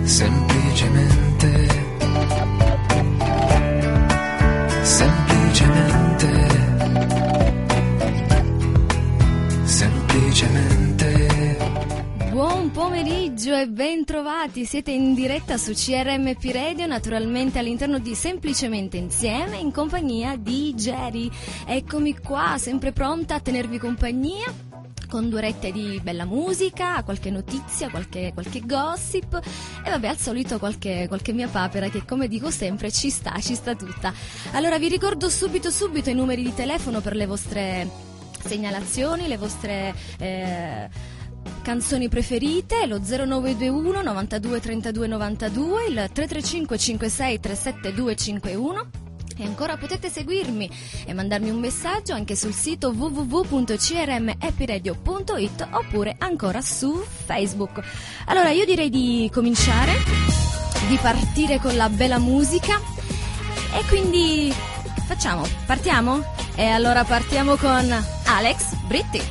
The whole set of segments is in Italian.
semplicemente, semplicemente, semplicemente. Buon pomeriggio e ben trovati, siete in diretta su CRMP Radio, naturalmente all'interno di Semplicemente Insieme, in compagnia di Jerry. Eccomi qua, sempre pronta a tenervi compagnia, con 2 orette di bella musica, qualche notizia, qualche gossip e vabbè, al solito qualche mia papera che, come dico sempre, ci sta tutta. Allora vi ricordo subito i numeri di telefono per le vostre segnalazioni, le vostre canzoni preferite, lo 0921 92 32 92, il 335 56 37 251. E ancora potete seguirmi e mandarmi un messaggio anche sul sito www.crmhappyradio.it oppure ancora su Facebook. Allora io direi di cominciare, di partire con la bella musica e quindi partiamo? E allora partiamo con Alex Britti.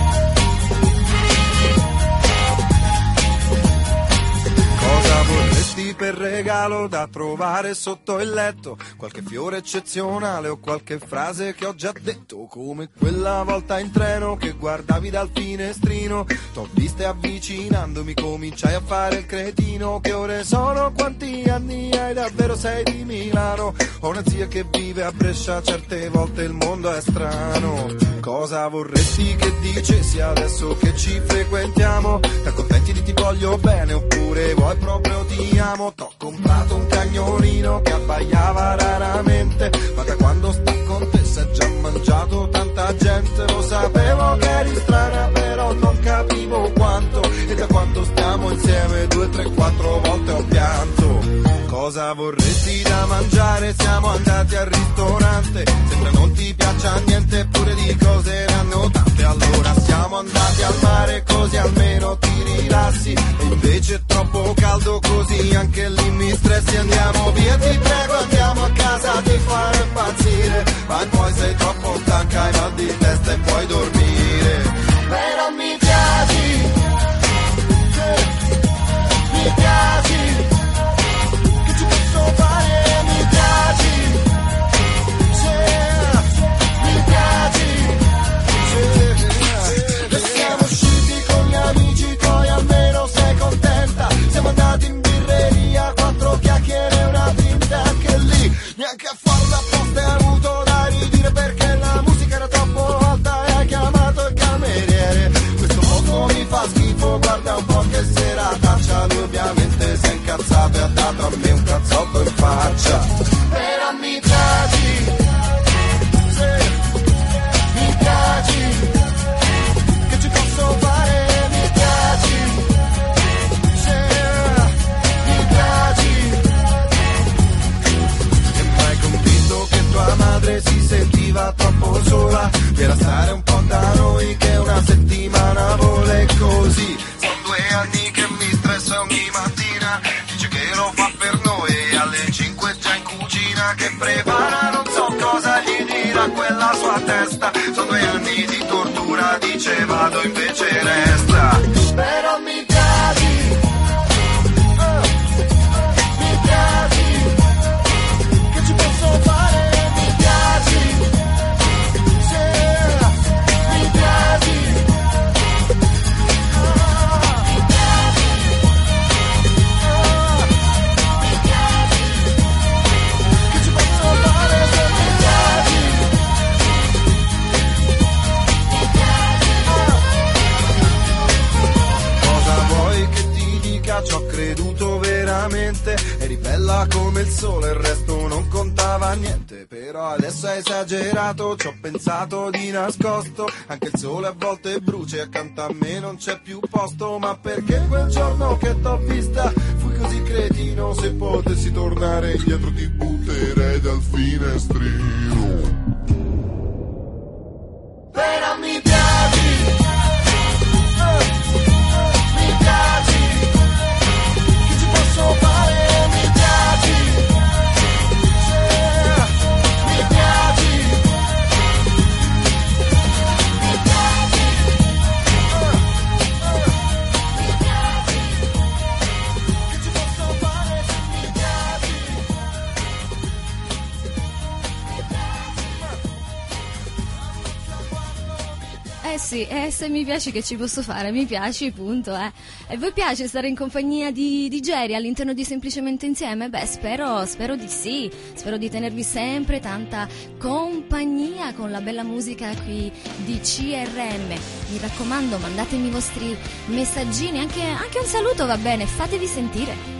Cosa vorresti per regalo da trovare sotto il letto? Qualche fiore eccezionale o qualche frase che ho già detto? Come quella volta in treno che guardavi dal finestrino, t'ho viste avvicinandomi, cominciai a fare il cretino. Che ore sono? Quanti anni hai? Davvero sei di Milano? Ho una zia che vive a Brescia, certe volte il mondo è strano. Cosa vorresti che dicessi adesso che ci frequentiamo? T'accontenti di ti voglio bene oppure vuoi proprio ti amo? T'ho comprato un cagnolino che abbaiava raramente, ma da quando sta con te s'è già mangiato tanta gente. Lo sapevo che eri strana però non capivo quanto, e da quando stiamo insieme 2, 3, 4 volte ho pianto. Cosa vorresti da mangiare? Siamo andati al ristorante, sembra non ti piaccia niente eppure di cose ne hanno tante. Allora siamo andati al mare così almeno ti rilassi, e invece è troppo caldo così anche lì mi stressi. Andiamo via ti prego, andiamo a casa, ti farò impazzire, ma poi sei troppo stanca, hai mal di testa e puoi dormire. Però mi piaci, mi piaci, che ci posso fare? Mi piaci, mi piaci. E siamo usciti con gli amici tuoi, almeno sei contenta. Siamo andati in birreria, 4 chiacchiere e una tinta, anche lì neanche a farla apposta hai avuto da ridire, perché la musica era troppo alta e hai chiamato il cameriere. Questo poco mi fa schifo, guarda un po' che serataccia. Lui ovviamente si è incazzato e ha dato a me un cazzotto in faccia. Però mi piaci, mi piaci, che ci posso fare? Mi piaci, mi piaci. E mai convinto che tua madre si sentiva troppo sola, per stare un po' da noi che una settimana vuole così. Sono 2 anni che mi stressa ogni mattina, dice che lo fa per noi e alle 5 già in cucina che prepara, non so cosa gli dirà quella sua testa. Sono 2 anni di tortura, dice vado invece resta. Però mi piaci, mi piaci, che ci posso fare? Mi piaci, mi piaci. Che ci posso fare se mi piaci? Cosa vuoi che ti dica? Ci ho creduto veramente, eri bella come il sole, il resto non contava niente. Però adesso hai esagerato, ci ho pensato di nascosto, anche il sole a volte brucia e accanto a me non c'è più posto. Ma perché quel giorno che t'ho vista fui così cretino? Se potessi tornare indietro ti butterei dal finestrino. Però mi piaci, mi piaci, che ci posso fare? Mi piaci, mi piaci, mi piaci, mi piaci, che ci posso sì, se mi piaci che ci posso fare? Mi piaci, punto, E voi piace stare in compagnia di Jerry all'interno di Semplicemente Insieme? Beh, spero di sì, spero di tenervi sempre tanta compagnia con la bella musica qui di CRM. Mi raccomando, mandatemi i vostri messaggini, anche un saluto va bene, fatevi sentire.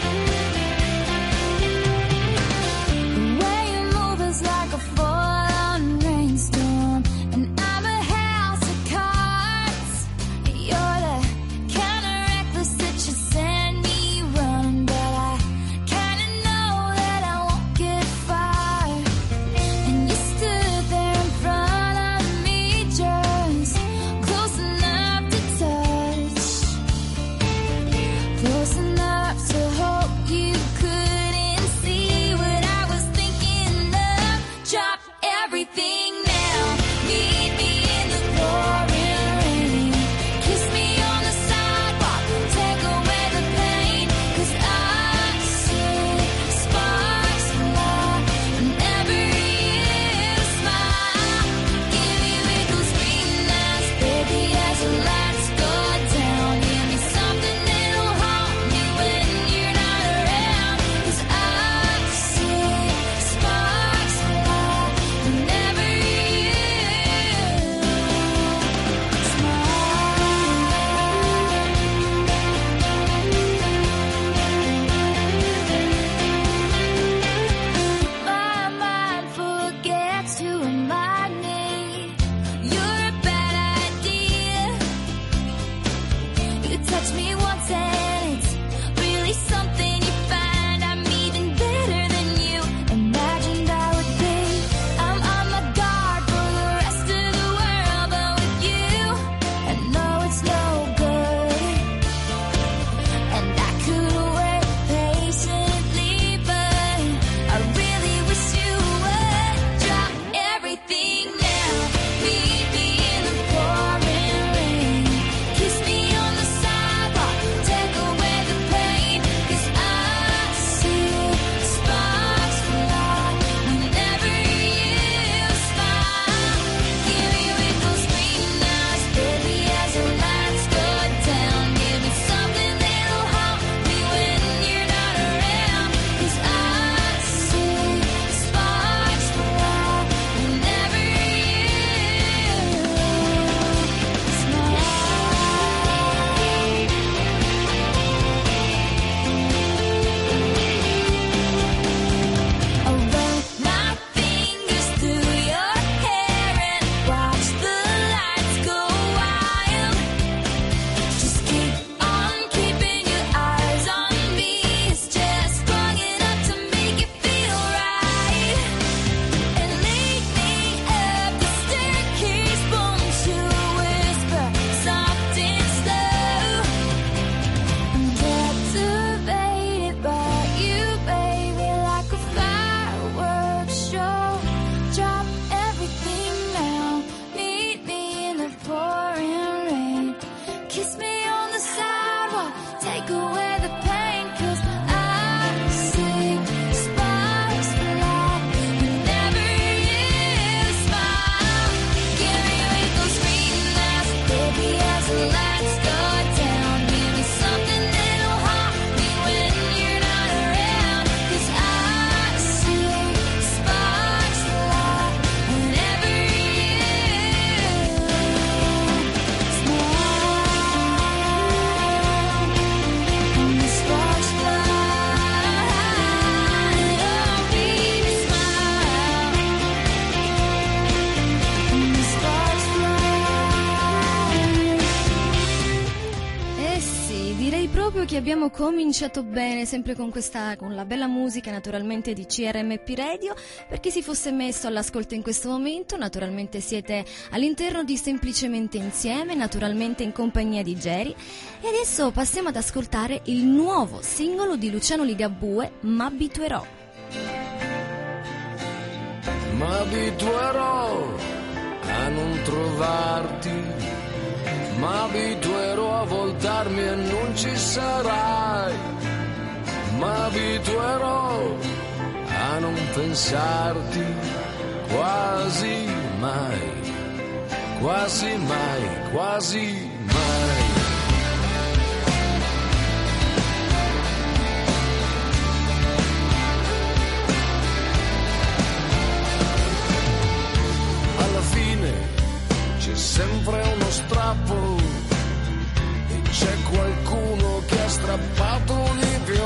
Like a full-on rainstorm, and I'm a house of cards. You're the kind of reckless that you send me running, but I kinda know that I won't get far. And you stood there in front of me, just close enough to touch, close enough to hope you couldn't see what I was thinking of. Drop everything now, meet me in the pouring rain, kiss me on the sidewalk, take away the pain, 'cause I see sparks fly whenever you smile. Give me wiggles, green eyes, baby, as the lights go down. Give me something that'll haunt me when you're not around, 'cause I see sparks fly whenever you smile. My mind forgets to remind me you're a bad idea. You touch me once and it's really something you find. I'm even better than you imagined I would be. I'm on my guard for the rest of the world, but with you, I know it's no good. And I could wait patiently, but I really wish you would drop everything now. Meet me in the pouring rain, kiss me on the sidewalk, take away the pain, 'cause I see sparks fly whenever you smile. Give me wiggles, green eyes, baby, as the lights go down. Give me something that'll haunt me when you're not around, 'cause I see sparks fly whenever you smile. I'll run my fingers through your hair and watch the lights go wild. Just keep on keeping your eyes on me. It's just strong enough to make it feel right. And lead me up the staircase, won't you whisper soft and slow? I'm captivated by you, baby, like a fireworks show. Drop everything now, meet me in the pouring rain, kiss me on the sidewalk, take away the pain, 'cause I see sparks fly whenever you smile. Give me wiggles, green eyes, baby, as the lights go down. Give me something that'll haunt me when you're not around, 'cause I see sparks fly whenever you smile. And the sparks fly, oh baby, smile. And the sparks fly. Eh sì, direi proprio che abbiamo cominciato bene, sempre con la bella musica naturalmente di CRMP Radio. Per chi si fosse messo all'ascolto in questo momento, naturalmente siete all'interno di Semplicemente Insieme, naturalmente in compagnia di Jerry. E adesso passiamo ad ascoltare il nuovo singolo di Luciano Ligabue, M'abituerò. M'abituerò a non trovarti, m'abituerò a voltarmi e non ci sarai, m'abituerò a non pensarti quasi mai, quasi mai, quasi mai. Alla fine c'è sempre uno strappo e c'è qualcuno che ha strappato di più.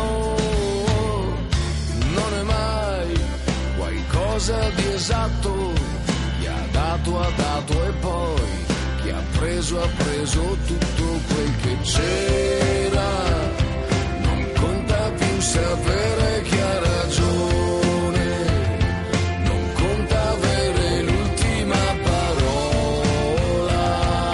Non è mai qualcosa di esatto, chi ha dato e poi chi ha preso tutto quel che c'era. Non conta più sapere chi ha ragione, non conta avere l'ultima parola.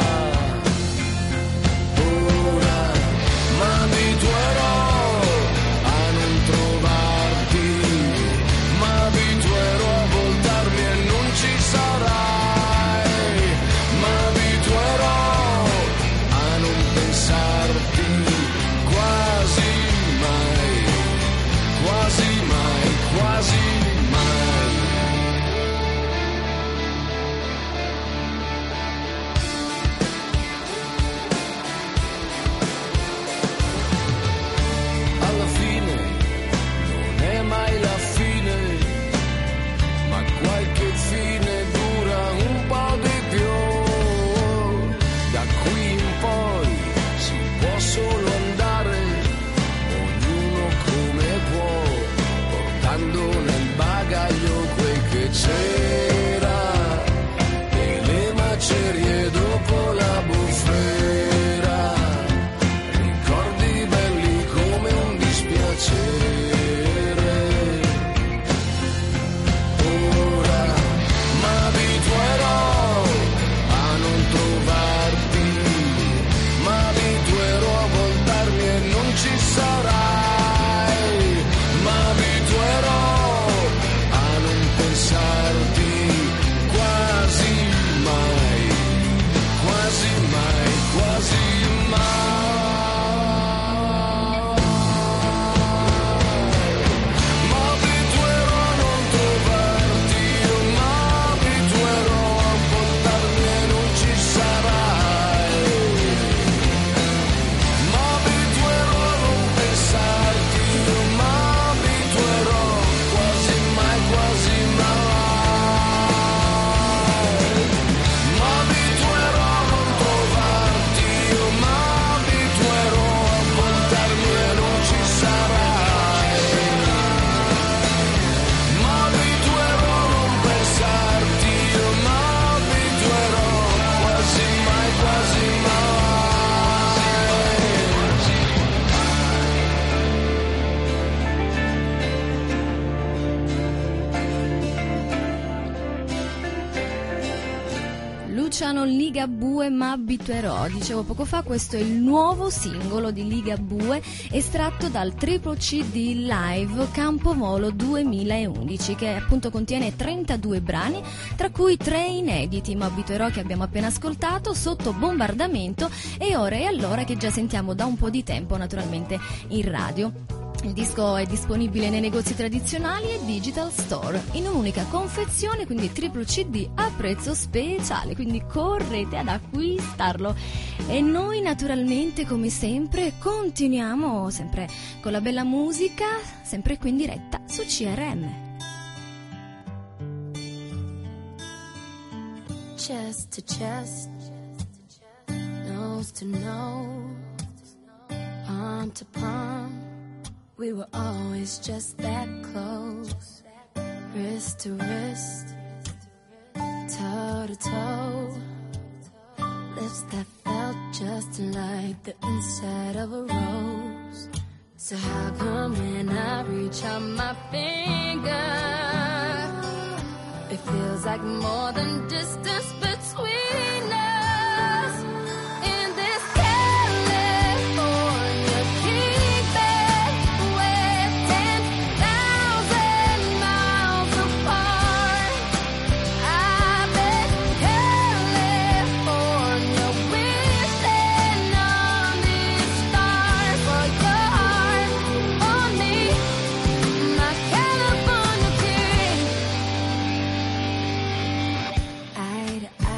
Ora m'abituerò a non trovarti, m'abituerò a voltarmi e non ci sarai, m'abituerò a non pensarti quasi mai, quasi mai, quasi mai. Alla fine non è mai la fine, ma qualche fine dura un po' di più. Da qui in poi si può solo andare, ognuno come può, portando nel bagaglio quel che c'era e le macerie dopo la bufera. Ricordi belli come un dispiacere. Ora m'abituerò a non trovarti, m'abituerò a voltarmi e non ci sarai, m'abituerò a non pensarti quasi mai, quasi mai, quasi mai. M'abituerò a non trovarti, io m'abituerò a voltarmi e non ci sarai, m'abituerò a non pensarti, io m'abituerò quasi mai, quasi mai. M'abituerò a non trovarti, io m'abituerò a voltarmi e non ci sarai, m'abituerò a non pensarti, io m'abituerò quasi mai, quasi mai. Luciano Ligabue, m'abituerò. Dicevo poco fa, questo è il nuovo singolo di Ligabue, estratto dal triplo CD live Campovolo 2011, che appunto contiene 32 brani, tra cui 3 inediti: M'abituerò, che abbiamo appena ascoltato, Sotto bombardamento e Ora e allora, che già sentiamo da un po' di tempo naturalmente in radio. Il disco è disponibile nei negozi tradizionali e digital store in un'unica confezione, quindi triplo CD a prezzo speciale, quindi correte ad acquistarlo. E noi naturalmente, come sempre, continuiamo sempre con la bella musica, sempre qui in diretta su CRM. Chest to chest, nose to nose, palm to palm. We were always just that close, wrist to wrist, toe to toe, lips that felt just like the inside of a rose. So how come when I reach out my finger, it feels like more than distance between us? In this California kickback, we're 10,000 miles apart. I bet California wishing on these stars for your heart on me, my California king. Eye to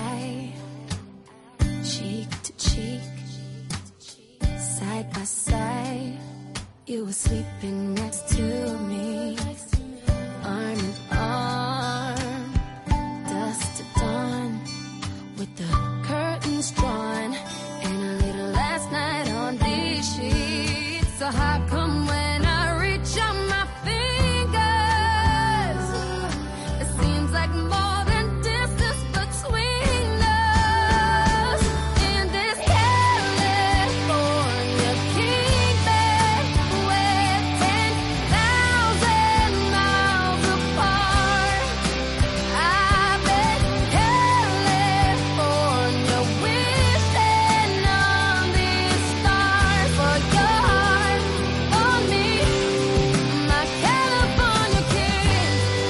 You were sleeping next to me, arm in arm, dusk to dawn, with the curtains drawn, and a little last night on these sheets. So how come when I reach out my fingers, it seems like more than distance between us? In this California kingdom, we're 10,000 miles apart. I bet California wishing on these stars for your heart, for me, my California king.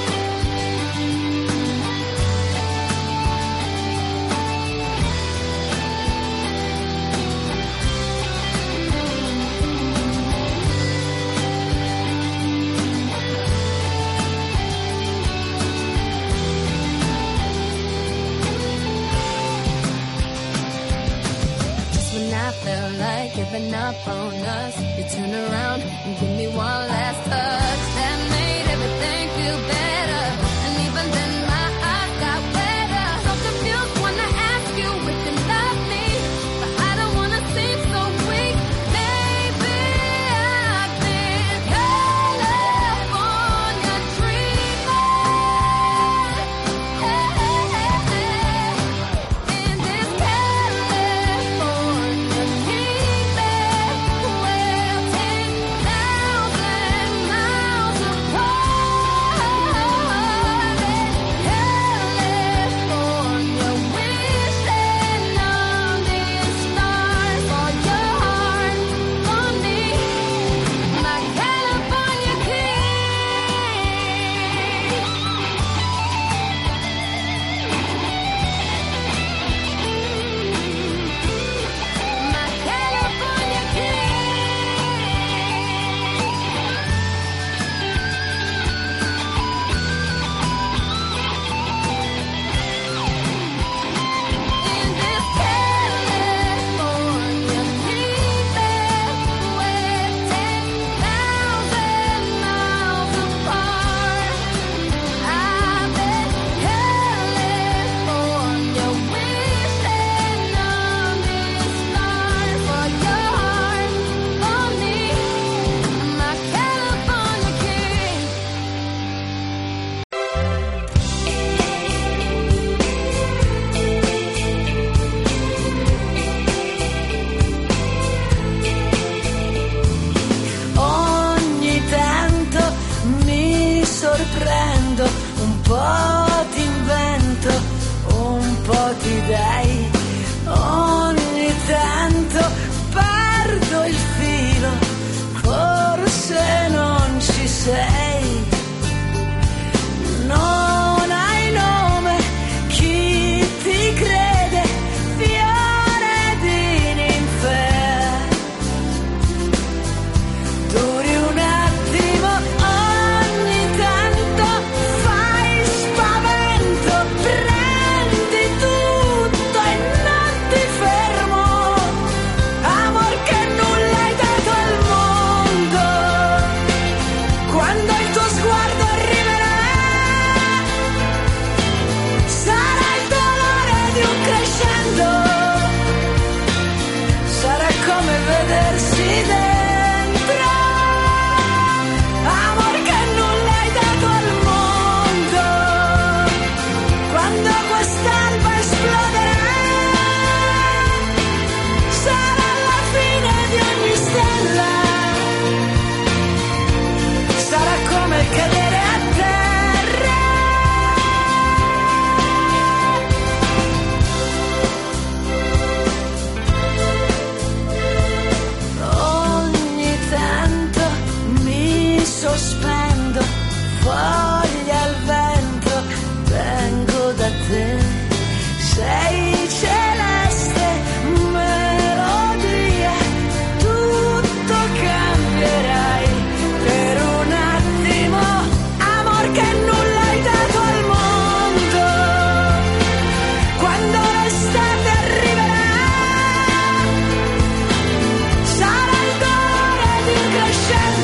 Just when I felt like giving up on us, you turn around and give me one last touch that made everything feel better. And even then my eyes got wetter. So confused when I ask you if you love me, but I don't wanna seem so weak. Maybe I've been California dreaming. In this California kingdom, we're 10,000 miles apart. California wishing on these stars for your heart, for me, my California my California in this California kingdom, we're 10,000 miles apart. I bet California wishing on these stars for your heart, for me, my California king. Ogni tanto mi sorprendo, un po' ti invento, un po' ti dai. Ogni tanto perdo il filo, forse non ci sei. Non hai nome, chi ti crede, fiore di ninfea. Duri un attimo, ogni tanto fai spavento, prendi tutto e non ti fermo. Amor che nulla hai dato al mondo, quando il tuo sguardo arriverà, sarà il dolore di un crescendo, sarà come vedersi dentro. Amor che nulla hai dato al mondo, quando quest'alba esploderà, sarà la fine di ogni stella, sarà come cadere a terra. Ogni tanto mi sospendo, foglia al vento, vengo da te. Sei celeste melodia, tutto cambierai per un attimo. Amor che nulla hai dato al mondo, quando l'estate arriverà, sarà il dolore di un crescendo.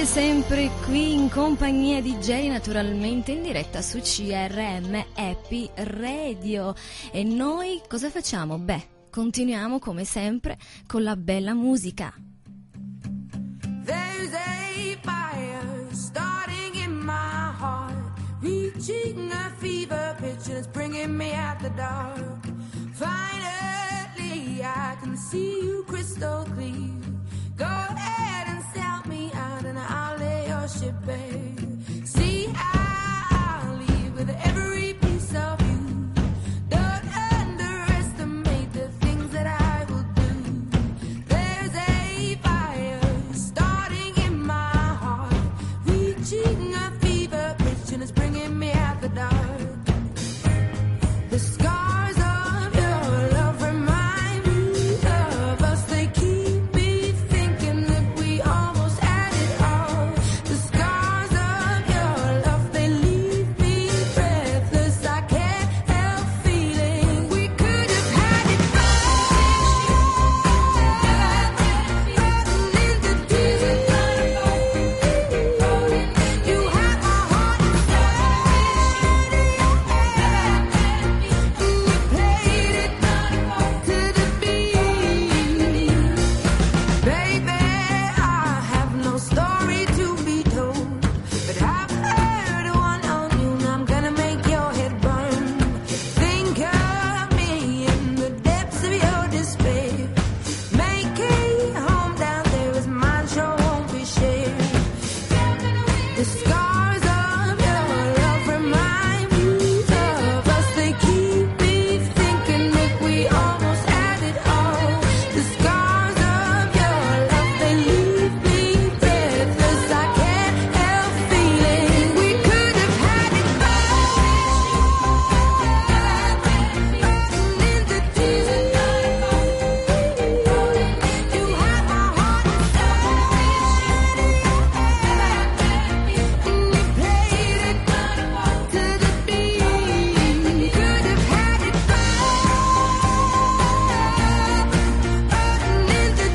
Siete sempre qui in compagnia di Jerry, naturalmente in diretta su CRM Happy Radio. E noi cosa facciamo? Beh, continuiamo come sempre con la bella musica. There's a fire starting in my heart, reaching a fever pitch and it's bringing me out the dark. Finally, I can see you crystal clear. Go ahead and sell me out and I'll lay your ship bare. See, I'll leave with every piece of you. Don't underestimate the things that I will do. There's a fire starting in my heart, reaching a fever pitch and it's bringing me out the dark. The scars of your love remind me of us. They keep me thinking that we almost had it all. The scars of your love, they leave me breathless. I can't help feeling we could have had it all. Into tears, you have my heart inside. We played it to the beat. Baby, I have no story to be told, but I've heard one on you and I'm gonna make your head burn. Think of me in the depths of your despair. Make a home down there as mine sure won't be shared. The scars of your love remind me of us. They keep me thinking that we almost had it all. The scars of your love, they leave me breathless. I can't help feeling we could have had it all. Into tears, you have my heart inside. We played it to the beat. Could have had it all. Into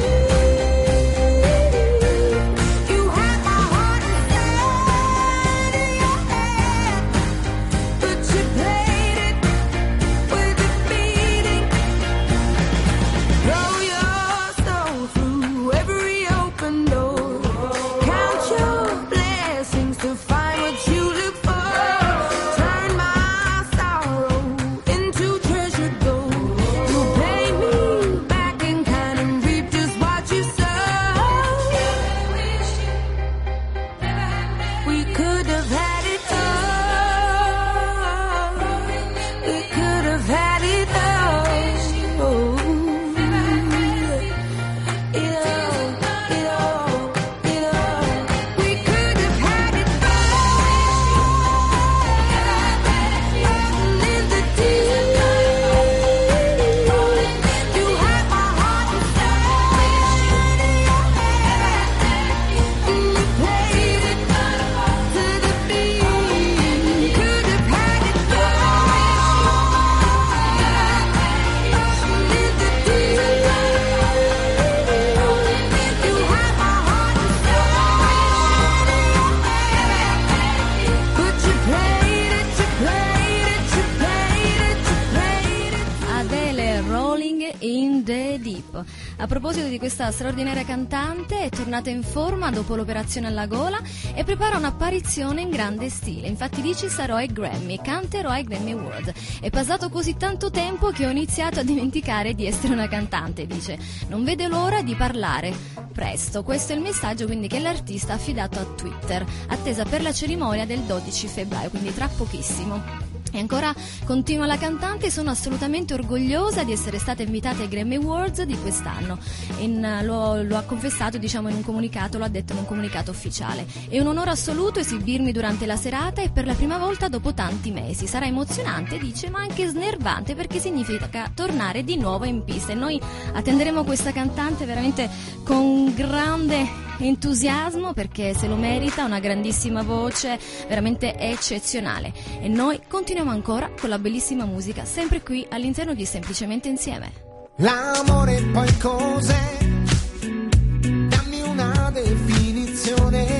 tears, you have my heart inside. But you played it with a beating. Throw your soul through every open door. Count your blessings to find what you look for. Turn my sorrow into treasured gold. You pay me back in kind and reap just what you sow. We could have had it all. We could have had it all. It all. We could have had it all. Into tears, you have my heart inside. We played it to the beat. Could have had it all. Into tears, you have my heart inside. But you played it. Adele, Rolling in the Deep. A proposito di questa straordinaria cantante, è tornata in forma dopo l'operazione alla gola e prepara un'apparizione in grande stile. Infatti dice: sarò ai Grammy, canterò ai Grammy Awards. È passato così tanto tempo che ho iniziato a dimenticare di essere una cantante, dice. Non vede l'ora di parlare presto. Questo è il messaggio quindi che l'artista ha affidato a Twitter, attesa per la cerimonia del 12 febbraio, quindi tra pochissimo. E ancora continua la cantante: sono assolutamente orgogliosa di essere stata invitata ai Grammy Awards di quest'anno. Lo ha confessato, diciamo, in un comunicato, lo ha detto in un comunicato ufficiale. È un onore assoluto esibirmi durante la serata e per la prima volta dopo tanti mesi. Sarà emozionante, dice, ma anche snervante perché significa tornare di nuovo in pista. E noi attenderemo questa cantante veramente con grande entusiasmo perché se lo merita, una grandissima voce, veramente eccezionale. E noi continuiamo ancora con la bellissima musica, sempre qui all'interno di Semplicemente Insieme. L'amore poi cos'è? Dammi una definizione.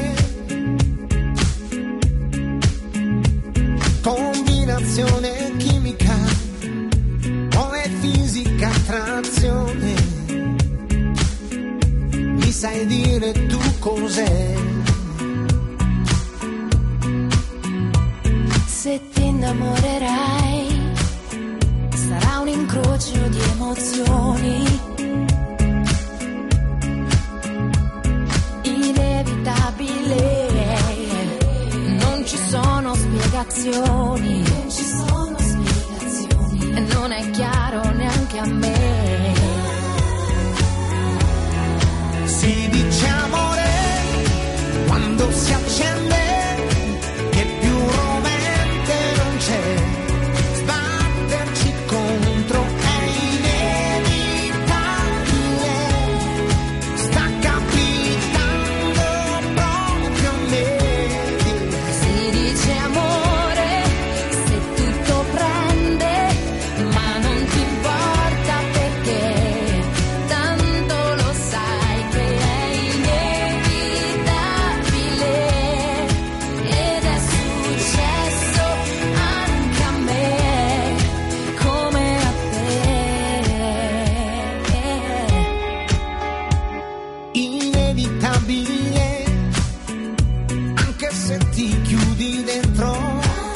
innamorerai, sarà un incrocio di emozioni inevitabile, non ci sono spiegazioni, e non è chiaro neanche a me. Si dice amore quando si accende, che più rovente non c'è, sbatterci contro è inevitabile, sta capitando proprio a me. Si dice amore se tutto prende, ma non ti importa perché tanto lo sai che è inevitabile, ed è successo anche a me come a te. Inevitabile, anche se ti chiudi dentro.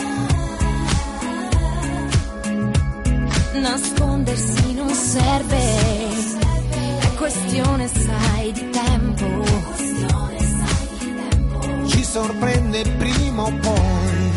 Nascondersi non serve, è questione, sai, di tempo. Ci sorprende prima o poi.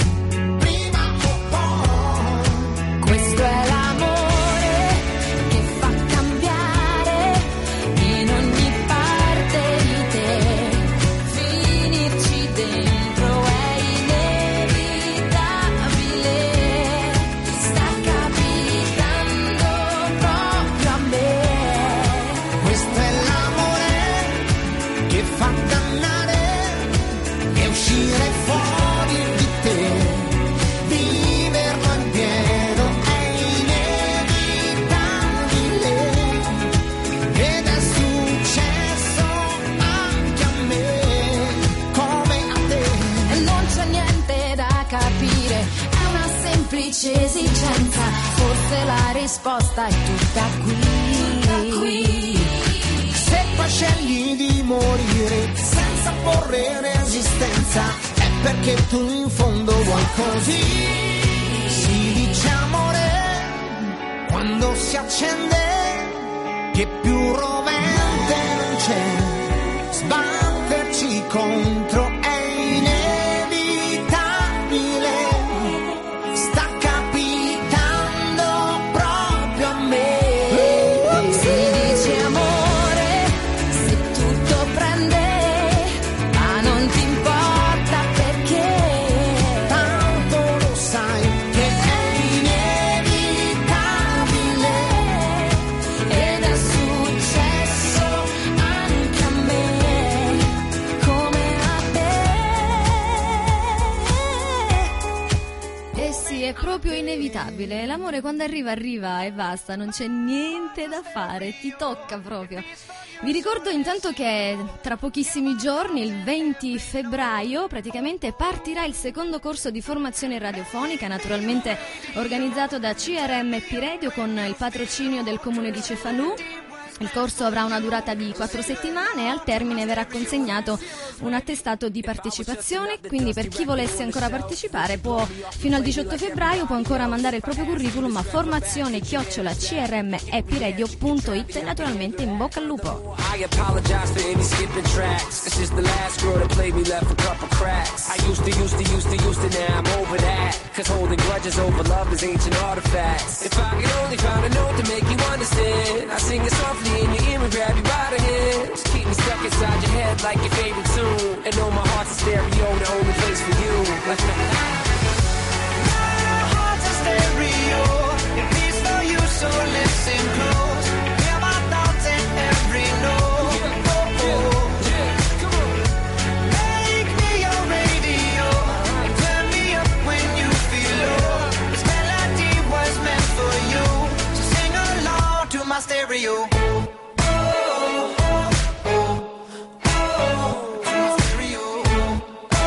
Questo è l'amore che fa cambiare in ogni parte di te, finirci dentro è inevitabile, sta capitando proprio a me. Questo è l'amore che fa dannare e uscire fuori di te, viverlo in pieno è inevitabile, ed è successo anche a me come a te. E non c'è niente da capire, è una semplice esigenza, forse la risposta è tutta qui. Se poi scegli di morire senza porre resistenza, è perché tu in fondo vuoi così. Si dice amore quando si accende, che più rovente non c'è, sbatterci contro è inevitabile, sta capitando proprio a me. Si dice amore se tutto prende, ma non ti importa perché Tanto lo sai che è inevitabile, ed è successo anche a me come a te. Eh sì, è proprio inevitabile. L'amore quando arriva, arriva e basta, non c'è niente da fare, ti tocca proprio. Vi ricordo intanto che tra pochissimi giorni, il 20 febbraio, praticamente partirà il secondo corso di formazione radiofonica, naturalmente organizzato da CRMP Radio con il patrocinio del Comune di Cefalù. Il corso avrà una durata di 4 settimane e al termine verrà consegnato un attestato di partecipazione, quindi per chi volesse ancora partecipare può, fino al 18 febbraio, può ancora mandare il proprio curriculum a formazione@crmepiradio.it e naturalmente in bocca al lupo. I apologize for any skipping tracks. This is the last girl that played me, left a couple cracks. I used to, now I'm over that. Cause holding grudges over love is ancient artifacts. If I could only find a note to make you understand, I sing it softly in your ear and grab you by the hands. Keep me stuck inside your head like your favorite tune. And know my heart's a stereo, the only place for you. my heart's a stereo, it beats for you, so listen close. Hear my thoughts in every note. Make me your radio and turn me up when you feel low. This melody was meant for you, so sing along to my stereo. To my stereo.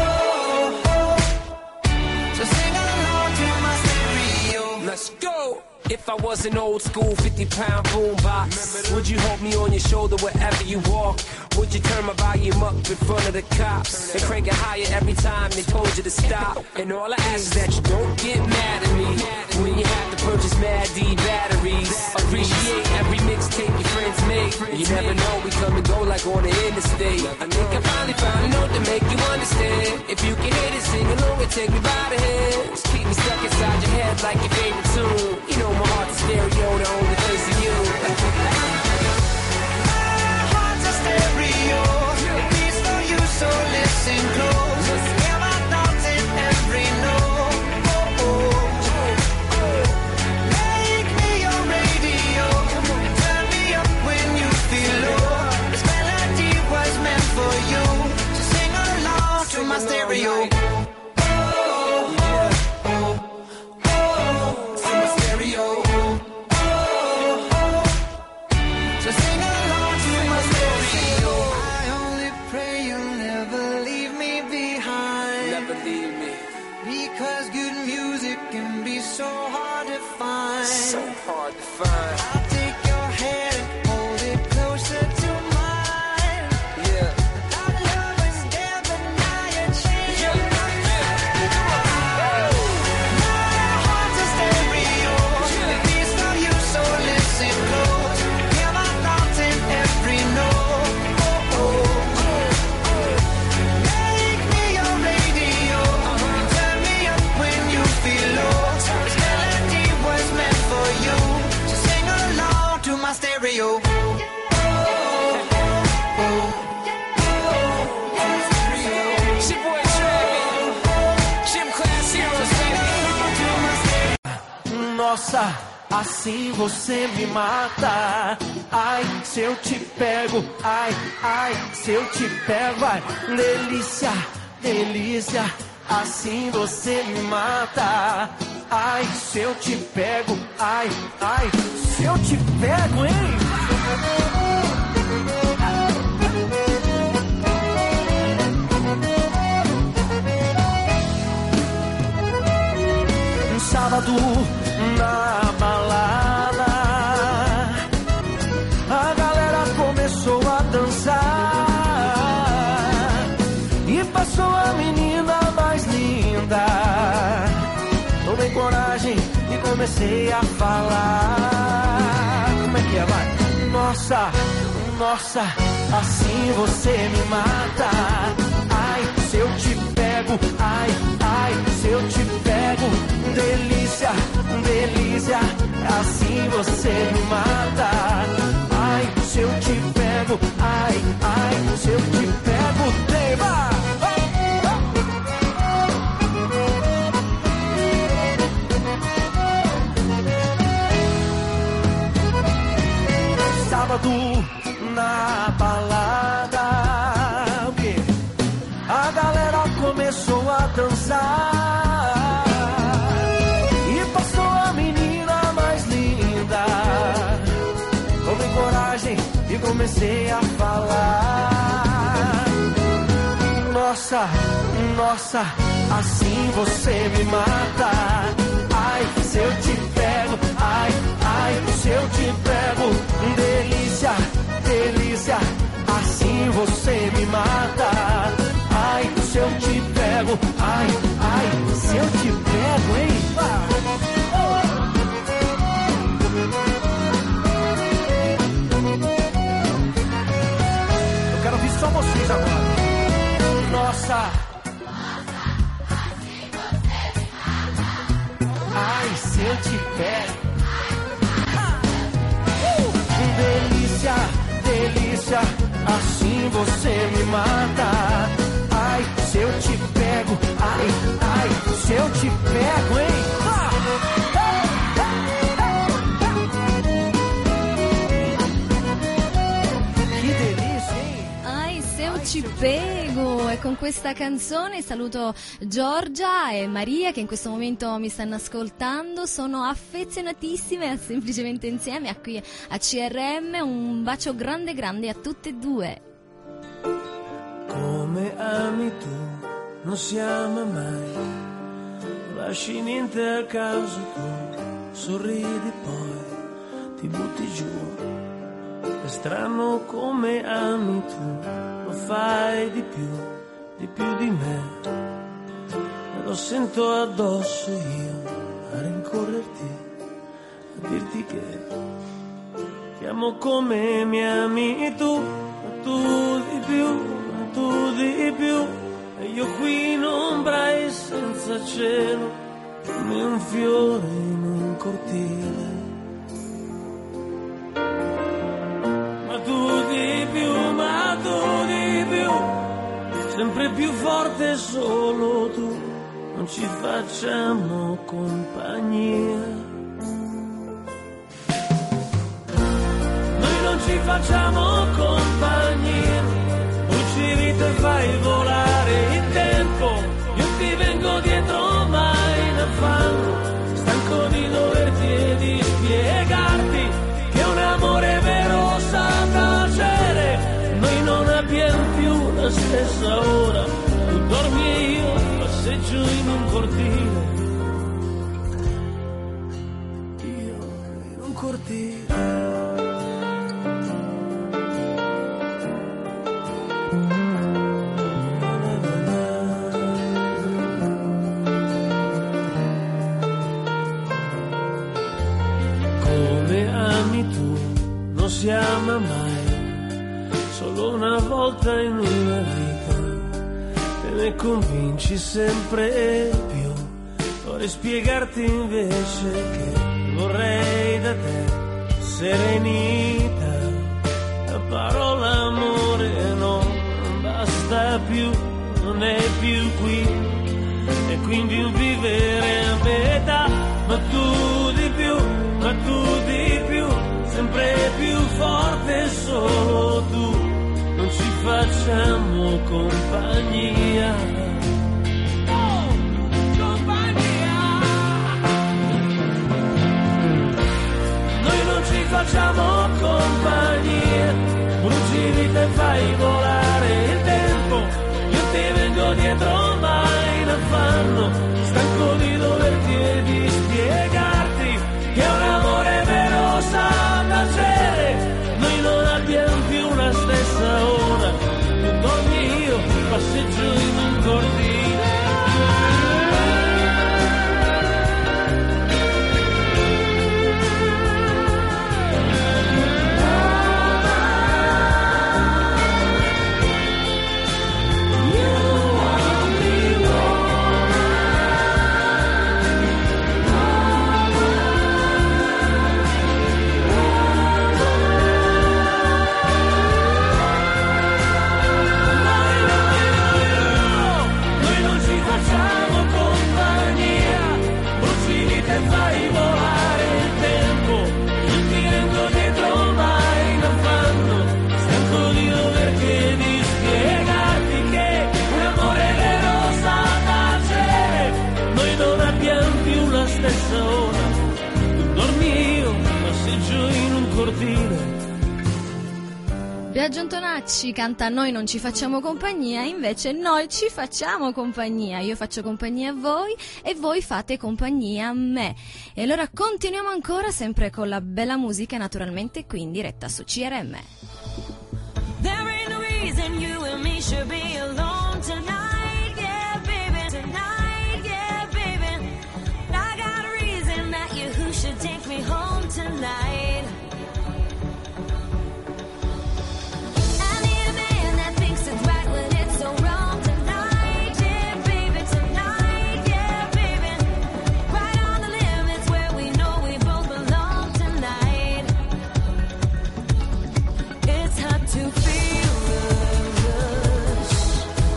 I was an old school 50-pound boombox? Would you hold me on your shoulder wherever you walk? Would you turn my volume up in front of the cops and crank it higher every time they told you to stop? And all I ask is that you don't get mad at me when you have to purchase Mad D batteries. Appreciate every mixtape your friends make. You never know, we come and go like on the interstate. I think I finally found a note to make you understand. If you can hit it, sing along and take me by the hand. Just keep me stuck inside your head like your favorite tune. You know my heart's a stereo, the only place for you. Stereo, it beats for you, so listen close. Hear my thoughts in every note. Oh, oh. Make me your radio, turn me up when you feel low. This melody was meant for you, so sing along to my stereo. Nossa, assim você me mata. Ai, se eu te pego. Ai, ai, se eu te pego. Ai, delícia, delícia. Assim você me mata. Ai, se eu te pego. Ai, ai, se eu te pego, hein? Sábado na balada, a galera começou a dançar e passou a menina mais linda. Tomei coragem e comecei a falar. Como é que é, vai? Nossa, nossa, assim você me mata. Ai, se eu te pego. Ai, ai, se eu te pego. Delícia, delícia, assim você me mata. Ai, se eu te pego. Ai, ai, se eu te pego. Deva! Sábado na balada, a galera começou a dançar e passou a menina mais linda. Tomei coragem e comecei a falar. Nossa, nossa, assim você me mata. Ai, se eu te pego. Ai, ai, se eu te pego. Delícia, delícia, assim você me mata. Ai, se eu te pego. Ai, ai, se eu te pego, hein? Eu quero ouvir só vocês agora. Nossa. Ai, se eu te pego. Delícia, delícia, assim você me mata. Ai, se eu te pego. Ai, ai, se eu te pego, hein? Que delícia, hein? Ai, se eu ti pego. E con questa canzone saluto Giorgia e Maria che in questo momento mi stanno ascoltando. Sono affezionatissime a Semplicemente Insieme, qui a CRM. Un bacio grande grande a tutte e due. Come ami tu, non si ama mai, lasci niente a caso tu, sorridi poi ti butti giù. È strano come ami tu, lo fai di più di me. E lo sento addosso io a rincorrerti, a dirti che ti amo come mi ami tu, ma tu di più, ma tu di più. E io qui in ombra e senza cielo, come un fiore in un cortile. Ma tu di più, sempre più forte solo tu, non ci facciamo compagnia. Noi non ci facciamo compagnia, bruci vite e fai volare il tempo. Io ti vengo dietro mai in affanno, stanco di doverti e di spiegarti che un amore vero sa tacere. Noi non abbiamo più la stessa ora, tu dormi e io passeggio in un cortile. Io in un cortile. Si ama mai, solo una volta in una vita, te ne convinci sempre più. Vorrei spiegarti invece che vorrei da te serenità. La parola amore non basta più, non è più qui, e quindi un vivere a metà. Ma tu di più, ma tu di più, sempre più forte solo tu, non ci facciamo compagnia. Oh, compagnia. Noi non ci facciamo compagnia, bruci vite e fai volare il tempo. Io ti vengo dietro mai in affanno, stanco di doverti e di spiegarti che un amore vero sa tacere. Noi non abbiamo più la stessa ora, tu dormi io passeggio in un cortile. Biagio Antonacci canta Noi non ci facciamo compagnia, invece noi ci facciamo compagnia. Io faccio compagnia a voi e voi fate compagnia a me. E allora continuiamo ancora sempre con la bella musica, naturalmente qui in diretta su CRM. There ain't no reason you and me should be alone tonight, yeah baby, tonight, yeah baby. I got a reason that you who should take me home tonight. To feel the rush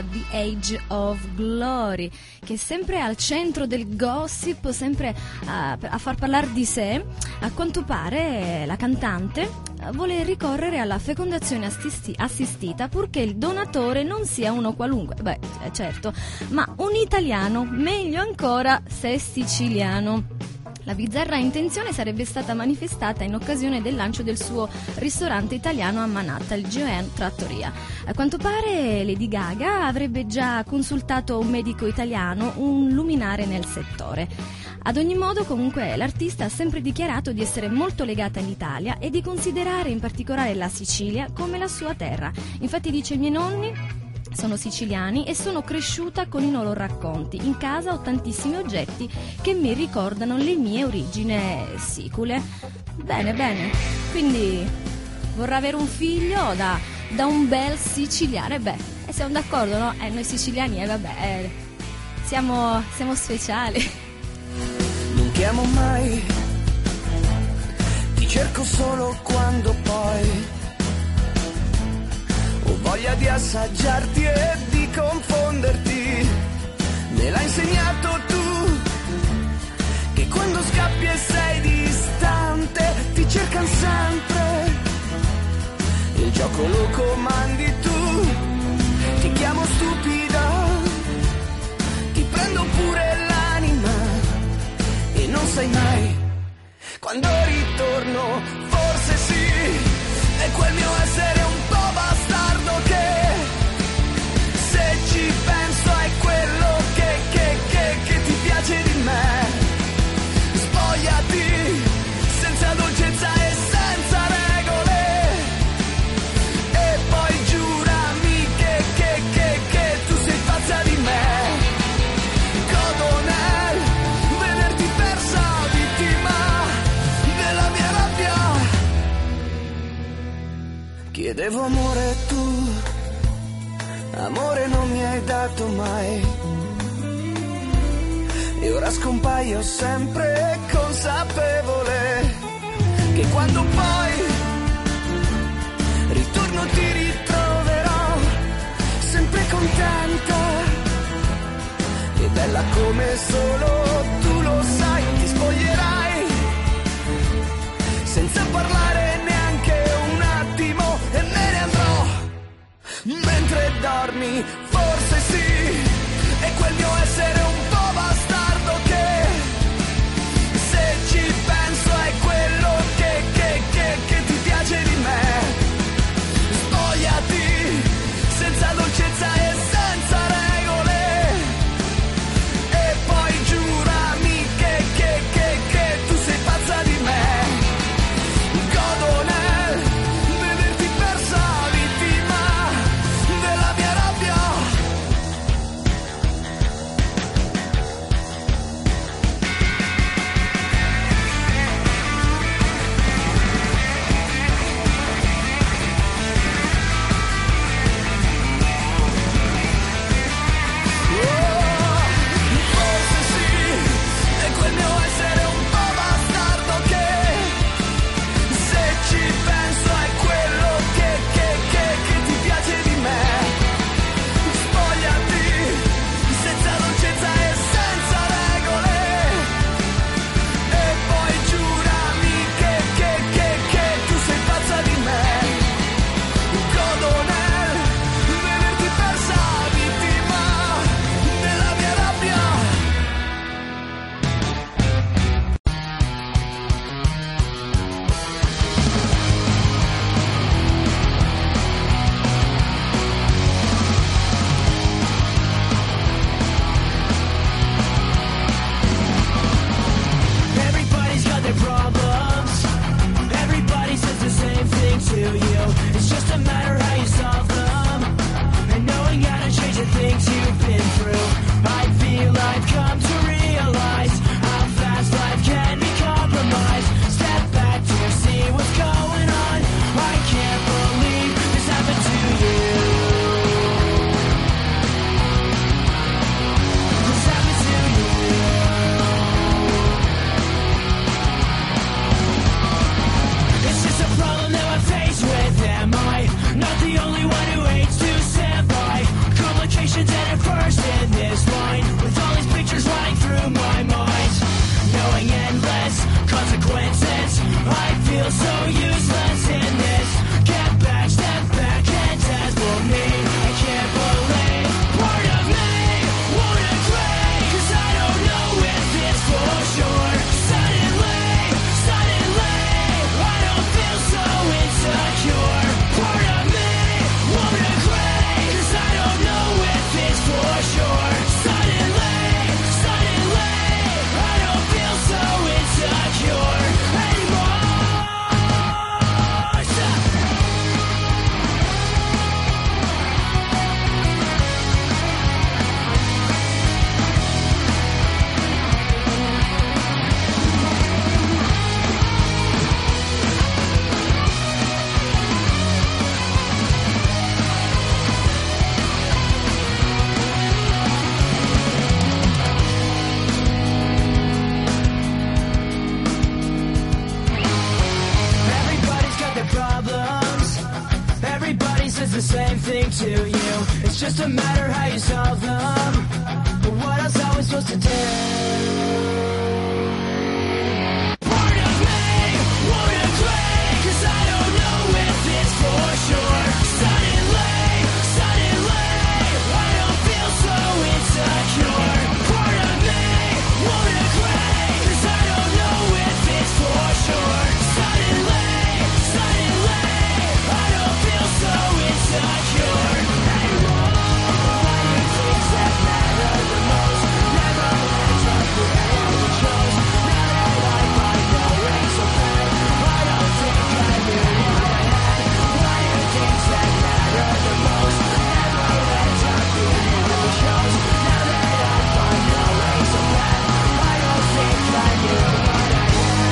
era The Age of Glory, che è sempre al centro del gossip, sempre a far parlare di sé. A quanto pare la cantante vuole ricorrere alla fecondazione assistita, purché il donatore non sia uno qualunque, beh certo, ma un italiano, meglio ancora se è siciliano. La bizzarra intenzione sarebbe stata manifestata in occasione del lancio del suo ristorante italiano a Manhattan, il Joanne Trattoria. A quanto pare Lady Gaga avrebbe già consultato un medico italiano, un luminare nel settore. Ad ogni modo, comunque, l'artista ha sempre dichiarato di essere molto legata all'Italia e di considerare in particolare la Sicilia come la sua terra. Infatti dice: i miei nonni sono siciliani e sono cresciuta con i loro racconti. In casa ho tantissimi oggetti che mi ricordano le mie origini sicule. Bene, bene. Quindi vorrà avere un figlio da un bel siciliano. Beh, siamo d'accordo, no? Noi siciliani, vabbè, siamo speciali. Non chiamo mai, ti cerco solo quando poi ho voglia di assaggiarti e di confonderti. Me l'hai insegnato tu, che quando scappi e sei distante ti cercano sempre. Il gioco lo comandi tu, ti chiamo stupida, ti prendo pure l'anima e non sai mai quando ritorno. Forse sì, è quel mio essere un po' bastardo che, se ci penso, è quello che ti piace di me. Spogliati senza dolcezza e senza regole, e poi giurami che tu sei pazza di me. Godo nel vederti persa, vittima della mia rabbia. Chiedevo amore, tu amore non mi hai dato mai, e ora scompaio sempre consapevole che quando poi ritorno ti ritroverò sempre contenta e bella come solo tu lo sai. Ti spoglierai senza parlare neanche un attimo e me ne andrò mentre dormi. Forse sì, è quel mio essere un po' bastardo che, se ci penso, è quello che ti piace di me. Spogliati senza dolcezza e senza regole, e poi giura just a matter how you solve them. But what else are we supposed to do? Part of me won't agree, 'cause I don't know if it's for sure. Suddenly, I don't feel so insecure. Part of me won't agree, 'cause I don't know if it's for sure. Suddenly, I don't feel so insecure anymore. Why do things that matter the most never ends up the way we chose? Now that I find no answer back, I don't think I knew what I had. Why do things that matter the most never ends up the way we chose? Now that I find no answer back, I don't think I knew what I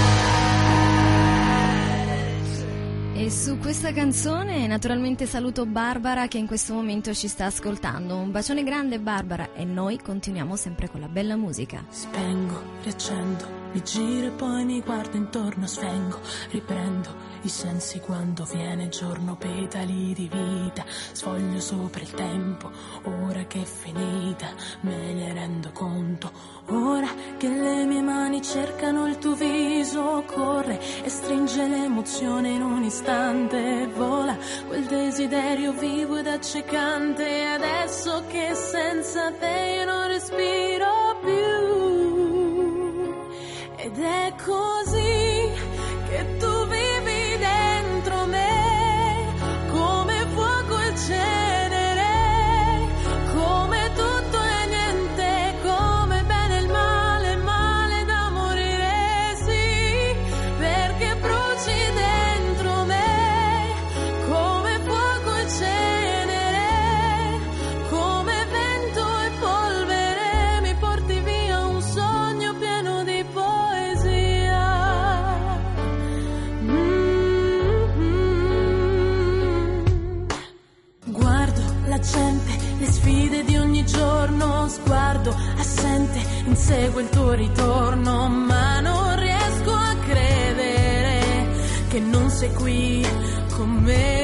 had. E su questa canzone naturalmente saluto Barbara che in questo momento ci sta ascoltando. Un bacione grande Barbara e noi continuiamo sempre con la bella musica. Spengo, riaccendo, mi giro e poi mi guardo intorno, svengo, riprendo i sensi quando viene giorno, petali di vita, sfoglio sopra il tempo, ora che è finita, me ne rendo conto, ora che le mie mani cercano il tuo viso, corre e stringe l'emozione in un istante, vola quel desiderio vivo ed accecante, adesso che senza te io non respiro più, ed è così che tu vivi dentro me, come fuoco e cenere, come tutto e niente, come bene e il male, male da morire, sì, perché bruci dentro me, come fuoco e cenere, come vento e polvere, mi porti via un sogno pieno di poesia. Guardo la gente, le sfide di ogni giorno, sguardo assente, inseguo il tuo ritorno, ma non riesco a credere che non sei qui con me.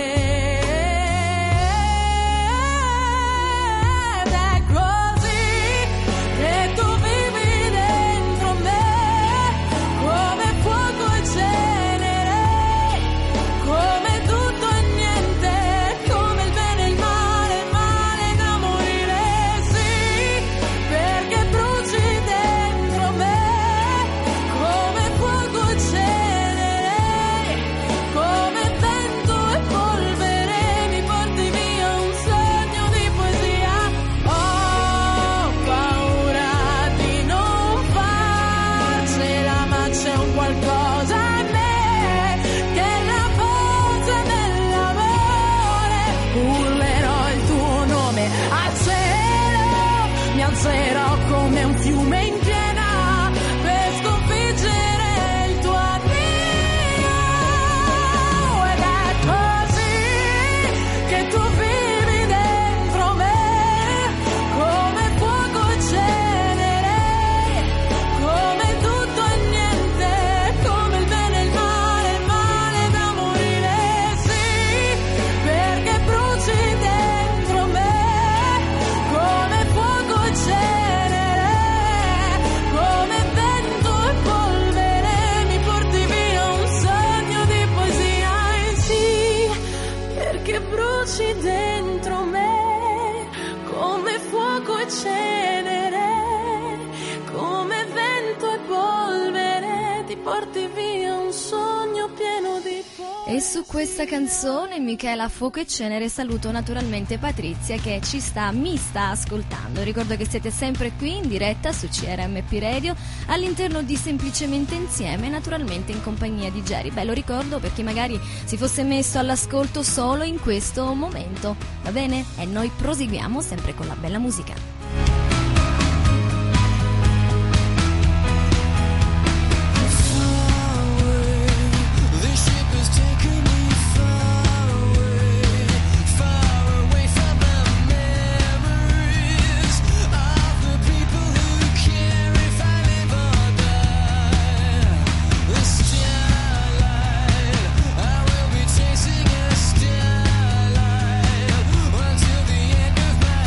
Ed è così che tu vivi dentro me, come fuoco e cenere, come tutto e niente, come il bene e il male, male da morire, sì, perché bruci dentro me, come fuoco e cenere, come vento e polvere, mi porti via un sogno di poesia. Ho paura di non farcela, ma c'è un qualcosa in me che è la forza dell'amore. Urlerò il tuo nome al cielo, mi alzerò come un fiume in piena per sconfiggere il tuo arrivo. Ed è così che tu vivi dentro me, come fuoco e cenere, come tutto e niente, come il bene e il male da morire, sì, perché bruci dentro me, come fuoco e cenere, come vento e polvere, mi porti via un sogno di poesia, sì, perché bruci dentro me, come fuoco e cenere, come vento e polvere, ti porti via un sogno pieno di poesia. E su questa canzone Michela Fuoco e Cenere saluto naturalmente Patrizia che mi sta ascoltando. Ricordo che siete sempre qui in diretta su CRMP Radio all'interno di Semplicemente Insieme, naturalmente in compagnia di Jerry. Lo ricordo per chi magari si fosse messo all'ascolto solo in questo momento, va bene? E noi proseguiamo sempre con la bella musica. Chasing a starlight until the end of my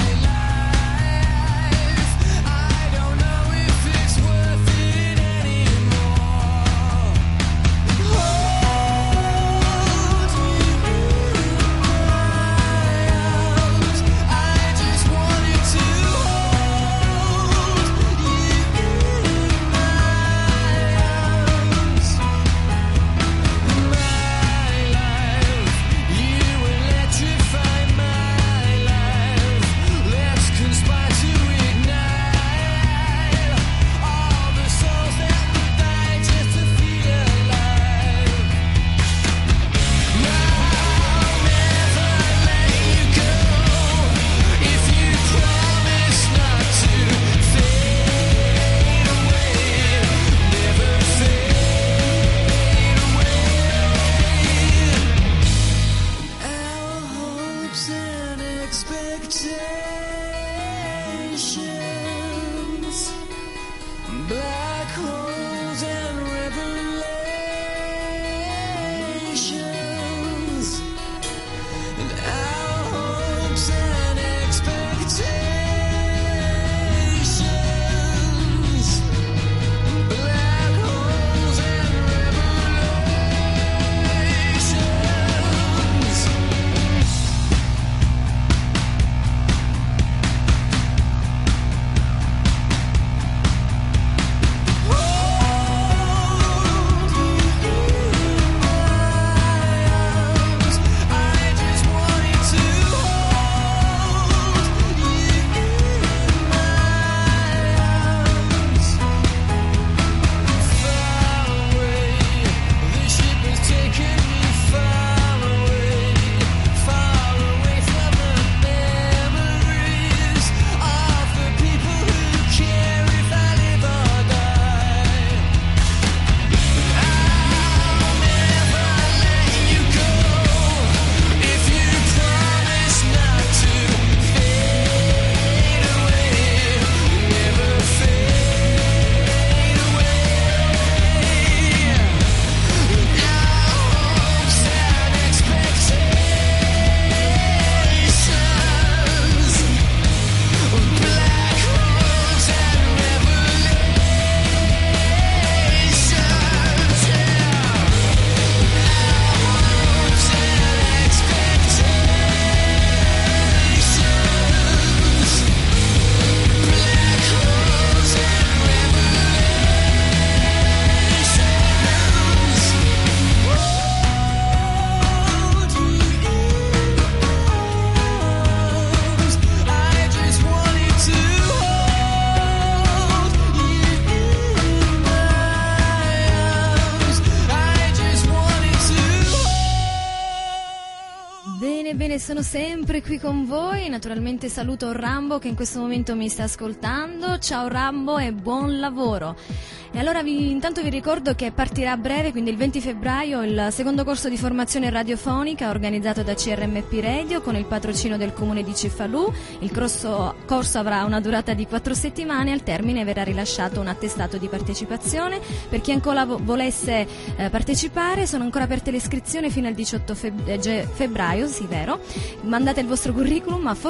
e sono sempre qui con voi. Naturalmente saluto Rambo che in questo momento mi sta ascoltando. Ciao Rambo e buon lavoro. E allora intanto vi ricordo che partirà a breve, quindi il 20 febbraio, il secondo corso di formazione radiofonica organizzato da CRMP Radio con il patrocinio del comune di Cefalù. Il corso avrà una durata di 4 settimane, al termine verrà rilasciato un attestato di partecipazione. Per chi ancora volesse partecipare, sono ancora aperte le iscrizioni fino al 18 febbraio, sì vero. Mandate il vostro curriculum a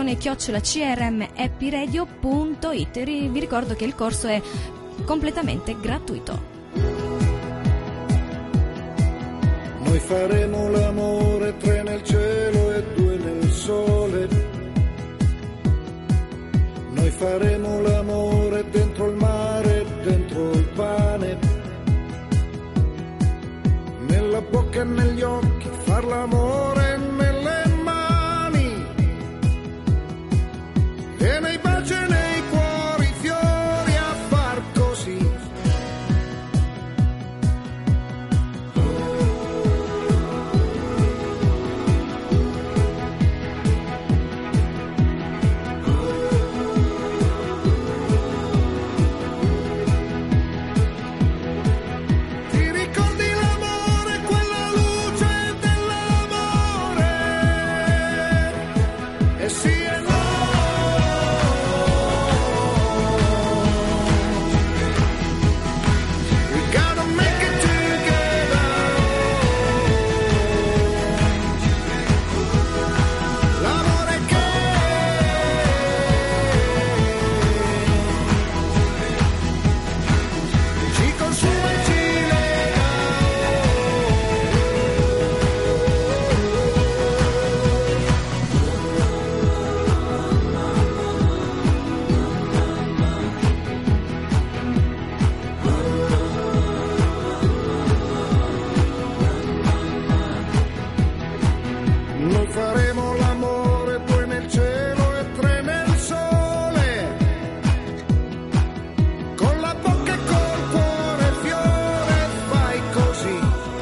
formazione@crmepiradio.it. Vi ricordo che il corso è completamente gratuito. Noi faremo l'amore, 3 nel cielo e 2 nel sole. Noi faremo l'amore dentro il mare, dentro il pane. Nella bocca e negli occhi, far l'amore nelle mani. E nei baci e nei cuori, fiori a far così. Ti ricordi l'amore, quella luce dell'amore? E sì e no. We gotta make it together. L'amore che ci consuma e ci lega. Noi faremo l'amore, 2 nel cielo e 3 nel sole. Con la bocca e col cuore, fiore, fai così.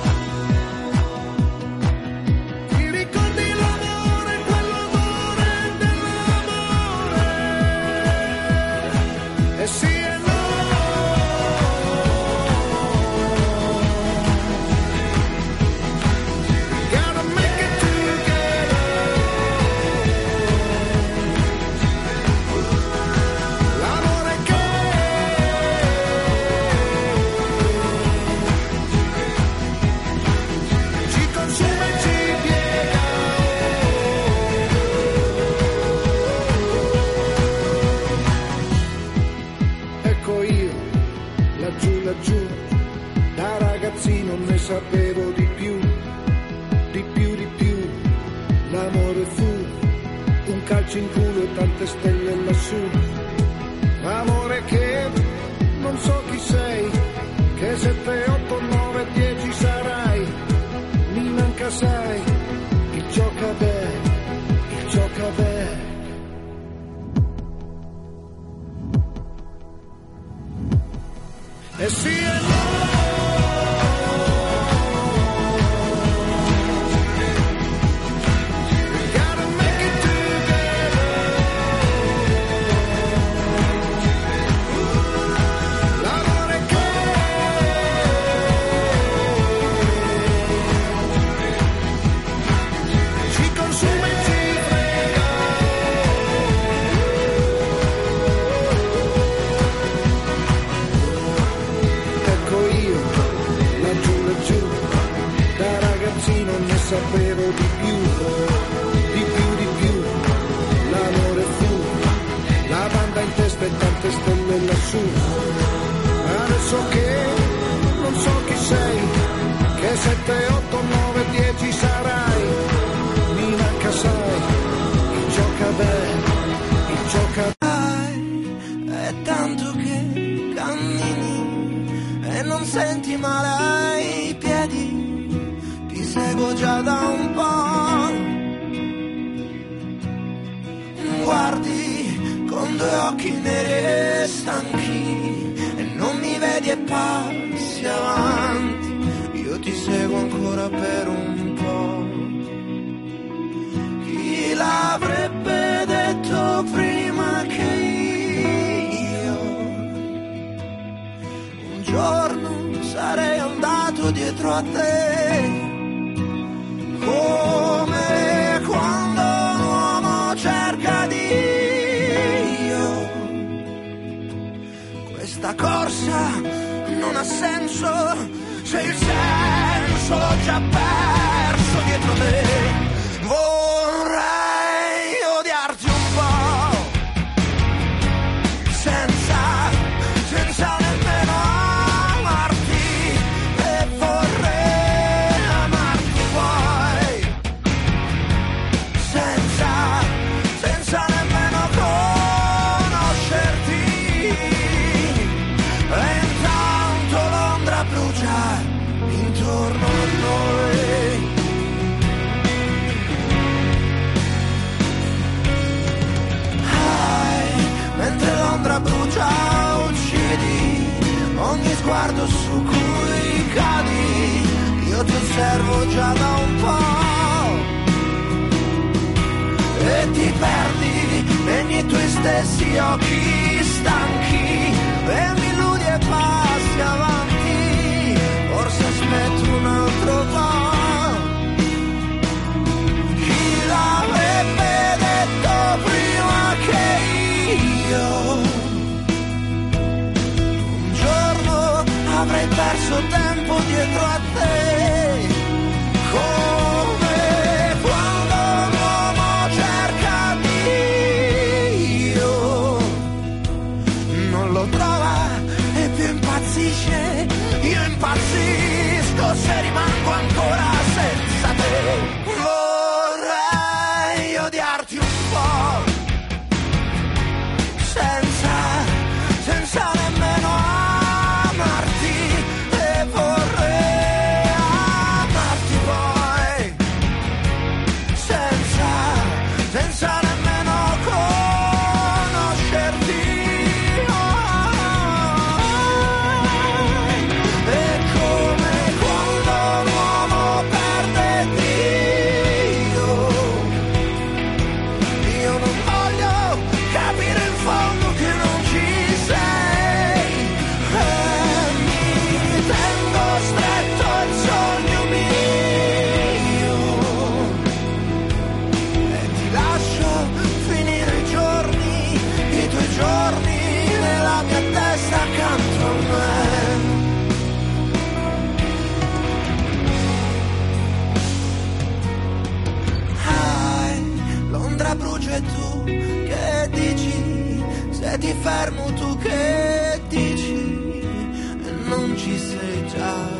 Ti ricordi l'amore, quell'odore dell'amore? E sì e no. Gotta make it together. L'amore che ci consuma e ci piega. Ecco io, laggiù, laggiù, da ragazzino ne sapevo di più, di più, di più. L'amore fu un calcio in culo e tante stelle lassù. Amore che non so chi sei, che 7, 8, 9, 10 sarai. Mi manca sai, il giocabè, il giocabè. E sì e no. We gotta make it together. L'amore che ci consuma e ci frega. Ecco io, laggiù, laggiù, da ragazzino ne sapevo di più, di più, di più. L'amore fu la banda in testa e tante stelle lassù. Adesso che non so chi sei, che 7, 8, 9, 10 sarai. Mi manca sai, il giocabè, il giocabè. È tanto che cammini e non senti male ai piedi, ti seguo già da un po'. Guardi con 2 occhi neri e stanchi e non mi vedi e passi avanti, io ti seguo ancora per un po'. giorno sarei andato dietro a te, come quando un uomo cerca Dio. Questa corsa non ha senso se il senso l'ho già perso dietro te. Vorrei odiarti un po', senza nemmeno amarti, e vorrei amarti poi, senza nemmeno conoscerti, e intanto Londra brucia intorno a noi. Mentre Londra brucia uccidi ogni sguardo su cui cadi, io ti osservo già da un po' e ti perdi negli tuoi stessi occhi stanchi, e mi illudi e passi avanti, forse aspetto un altro po'. Chi l'avrebbe detto prima che un giorno avrei perso tempo dietro a te, come quando un uomo cerca Dio, non lo trova e più impazzisce, io impazzisco se rimango ancora senza te. Vorrei odiarti un po', senza nemmeno amarti, e vorrei amarti poi, senza nemmeno conoscerti, e come quando l'uomo perde Dio, io non voglio capire in fondo che non ci sei, e mi tengo stretto al sogno mio, e ti lascio finire i tuoi giorni nella mia testa accanto a me. Londra brucia e tu che dici? Se ti fermo tu che dici? E non ci sei già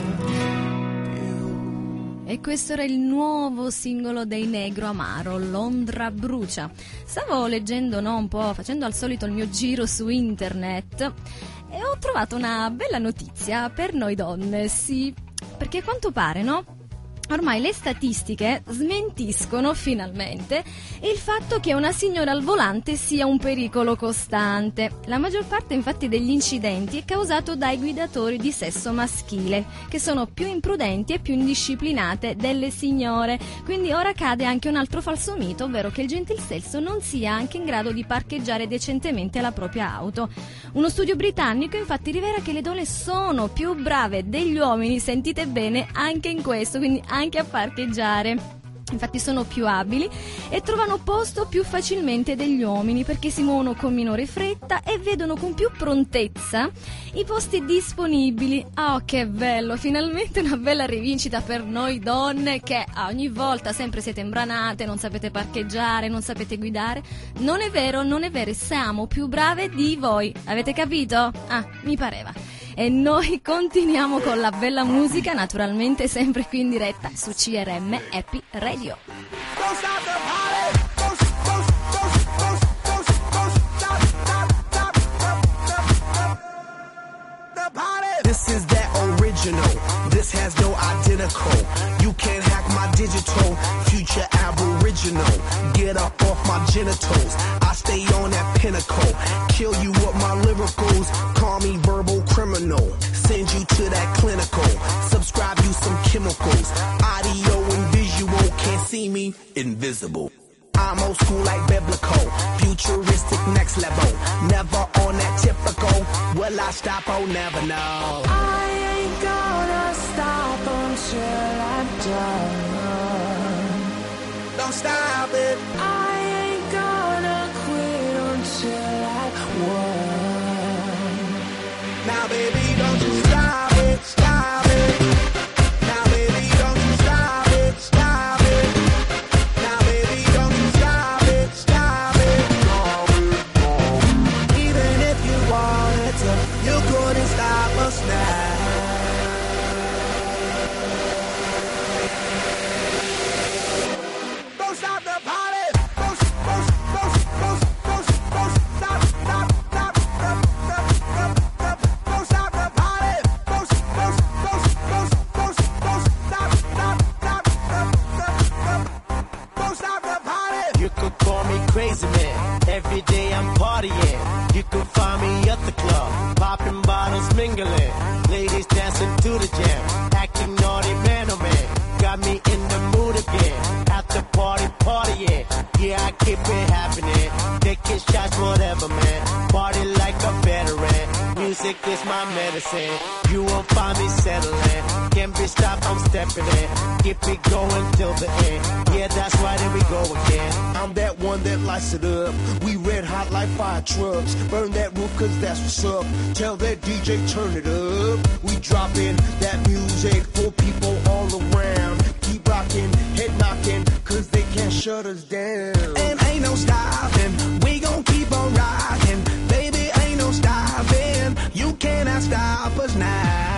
più. E questo era il nuovo singolo dei Negro Amaro, Londra brucia. Stavo leggendo, no, un po', facendo al solito il mio giro su internet, e ho trovato una bella notizia per noi donne, sì, perché a quanto pare, no? Ormai le statistiche smentiscono finalmente il fatto che una signora al volante sia un pericolo costante. La maggior parte infatti degli incidenti è causato dai guidatori di sesso maschile, che sono più imprudenti e più indisciplinate delle signore. Quindi ora cade anche un altro falso mito, ovvero che il gentil sesso non sia anche in grado di parcheggiare decentemente la propria auto. Uno studio britannico infatti rivela che le donne sono più brave degli uomini, sentite bene, anche in questo, quindi anche a parcheggiare. Infatti sono più abili e trovano posto più facilmente degli uomini, perché si muovono con minore fretta e vedono con più prontezza i posti disponibili. Oh, che bello! Finalmente una bella rivincita per noi donne che ogni volta sempre siete imbranate, non sapete parcheggiare, non sapete guidare. Non è vero, siamo più brave di voi. Avete capito? Ah, mi pareva. E noi continuiamo con la bella musica, naturalmente sempre qui in diretta su CRM Happy Radio. This is that original. This has no identical. You can't hack my digital. Future aboriginal. Get up off my genitals. I stay on that pinnacle. Kill you with my lyricals. Call me verbal criminal. Send you to that clinical. Subscribe you some chemicals. Audio and visual. Can't see me. Invisible. I'm old school like biblical. Futuristic next level. Never on that typical. Will I stop? stop, oh never know. I ain't gonna stop until I'm done. Don't stop it. I ain't gonna quit until I won. Now baby, don't you stop it, stop it. Now baby, don't you stop it, stop it. Now baby, don't you stop it, stop it. Even if you wanted to, you couldn't stop us now. Don't stop the party. Don't stop, stop, stop, stop, stop, stop. Don't stop the party. Don't stop, stop, stop, stop. Don't stop the party. You could call me crazy man. Every day I'm partying. You could find me at the club, popping bottles, mingling. Ladies dancing to the jam, acting naughty, man, oh man. Got me in the mood again. At the party, partying. Yeah, I keep it happening. Taking shots, whatever, man. Party like a veteran. Music is my medicine. You won't find me settling. Can't be stopped, I'm stepping in. Keep it going till the end. Yeah, that's right, here we go again. I'm that one that lights it up. We red hot like fire trucks. Burn that roof cause that's what's up. Tell that DJ turn it up. We dropping that music for people all around. Keep rocking, head knocking, cause they can't shut us down. And ain't no stopping, we gon' keep on rocking. Baby, ain't no stopping, you cannot stop us now.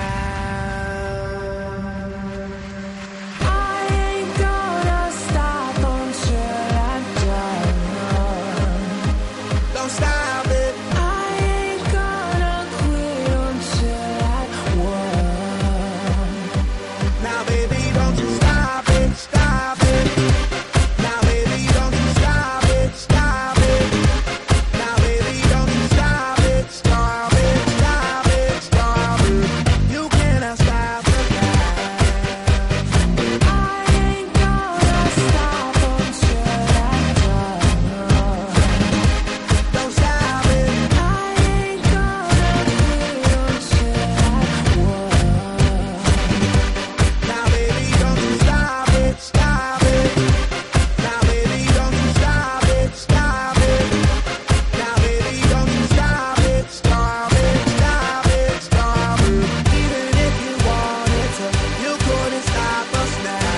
I ain't gonna stop until I'm done. Don't stop it. I ain't gonna quit until I won. Now baby, don't you stop it, stop it. Now baby, don't you stop it, stop it. Now baby, don't you stop it, stop it, stop it, stop it. You cannot stop the night. I ain't gonna stop until I'm done. Don't stop it. I ain't gonna quit until I won. Now baby, don't you stop it, stop it. Now baby, don't you stop it, stop it. Now baby, don't you stop it, stop it, stop it, stop it. Even if you wanted to, you couldn't stop us now.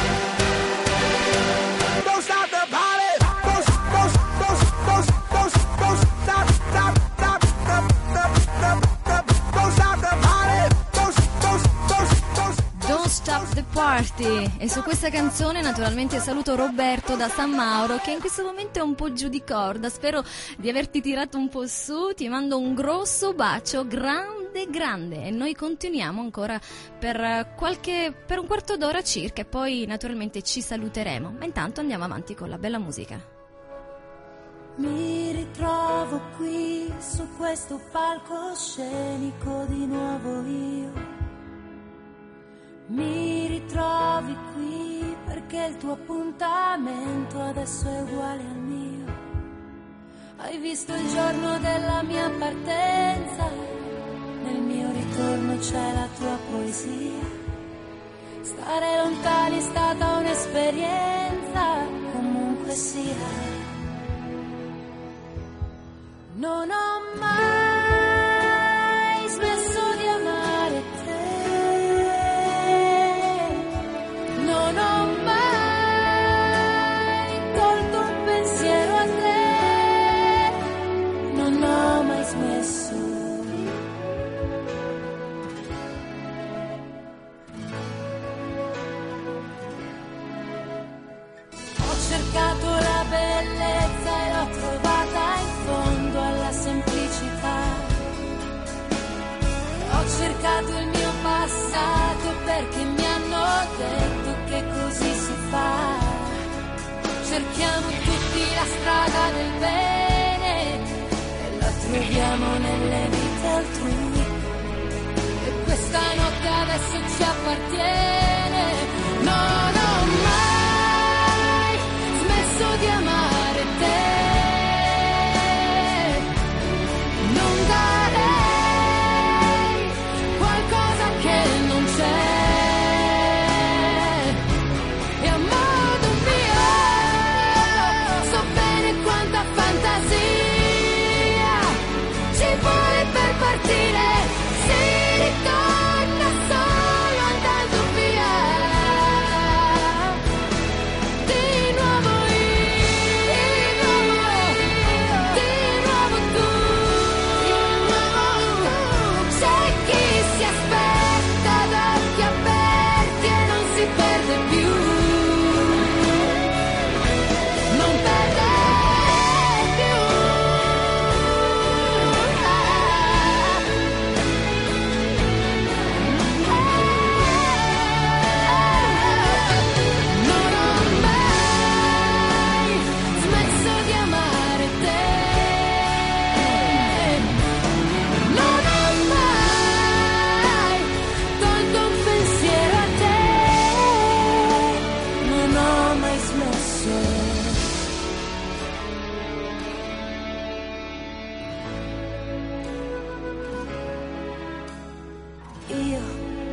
Don't stop the party. Don't stop, stop, stop, stop, stop, stop, stop, stop. Don't stop the party. Don't. Don't Stop the Party. E su questa canzone naturalmente saluto Roberto da San Mauro, che in questo momento è un po' giù di corda. Spero di averti tirato un po' su. Ti mando un grosso bacio, grande grande, e noi continuiamo ancora per un quarto d'ora circa e poi naturalmente ci saluteremo. Ma intanto andiamo avanti con la bella musica. Mi ritrovo qui su questo palcoscenico di nuovo io. Mi ritrovi qui perché il tuo appuntamento adesso è uguale al mio. Hai visto il giorno della mia partenza, nel mio ritorno c'è la tua poesia. Stare lontani è stata un'esperienza, comunque sia. Non ho mai smesso di amare te. Non ho mai tolto un pensiero a te. Non ho mai smesso. Ho cercato la bellezza e l'ho trovata in fondo alla semplicità. Ho cercato il mio passato perché mi hanno detto che così si fa. Cerchiamo tutti la strada del bene e la troviamo nelle vite altrui. E questa notte adesso ci appartiene. Non ho mai smesso di amare te. Non darei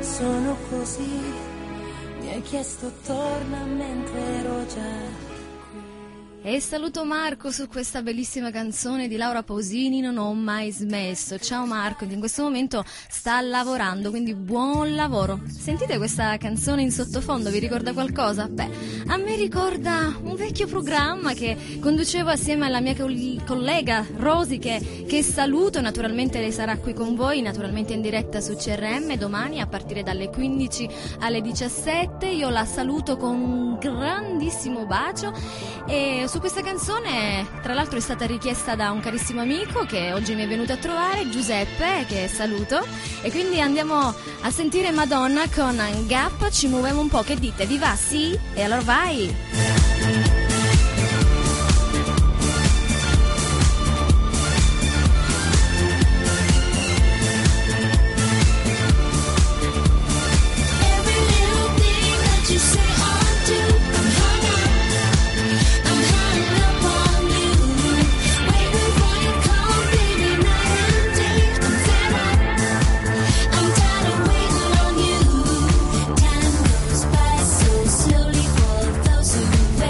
sono così. Mi hai chiesto torna mentre ero già. E saluto Marco su questa bellissima canzone di Laura Pausini, Non ho mai smesso. Ciao Marco, che in questo momento sta lavorando, quindi buon lavoro. Sentite questa canzone in sottofondo, vi ricorda qualcosa? Beh, a me ricorda un vecchio programma che conducevo assieme alla mia collega Rosy, che saluto. Naturalmente lei sarà qui con voi, naturalmente in diretta su CRM domani a partire dalle 15 alle 17. Io la saluto con un grandissimo bacio. E su questa canzone, tra l'altro, è stata richiesta da un carissimo amico che oggi mi è venuto a trovare, Giuseppe, che saluto, e quindi andiamo a sentire Madonna con Gap. Ci muoviamo un po', che dite? Vi va? Sì? E allora vai! Time goes by so slowly for those who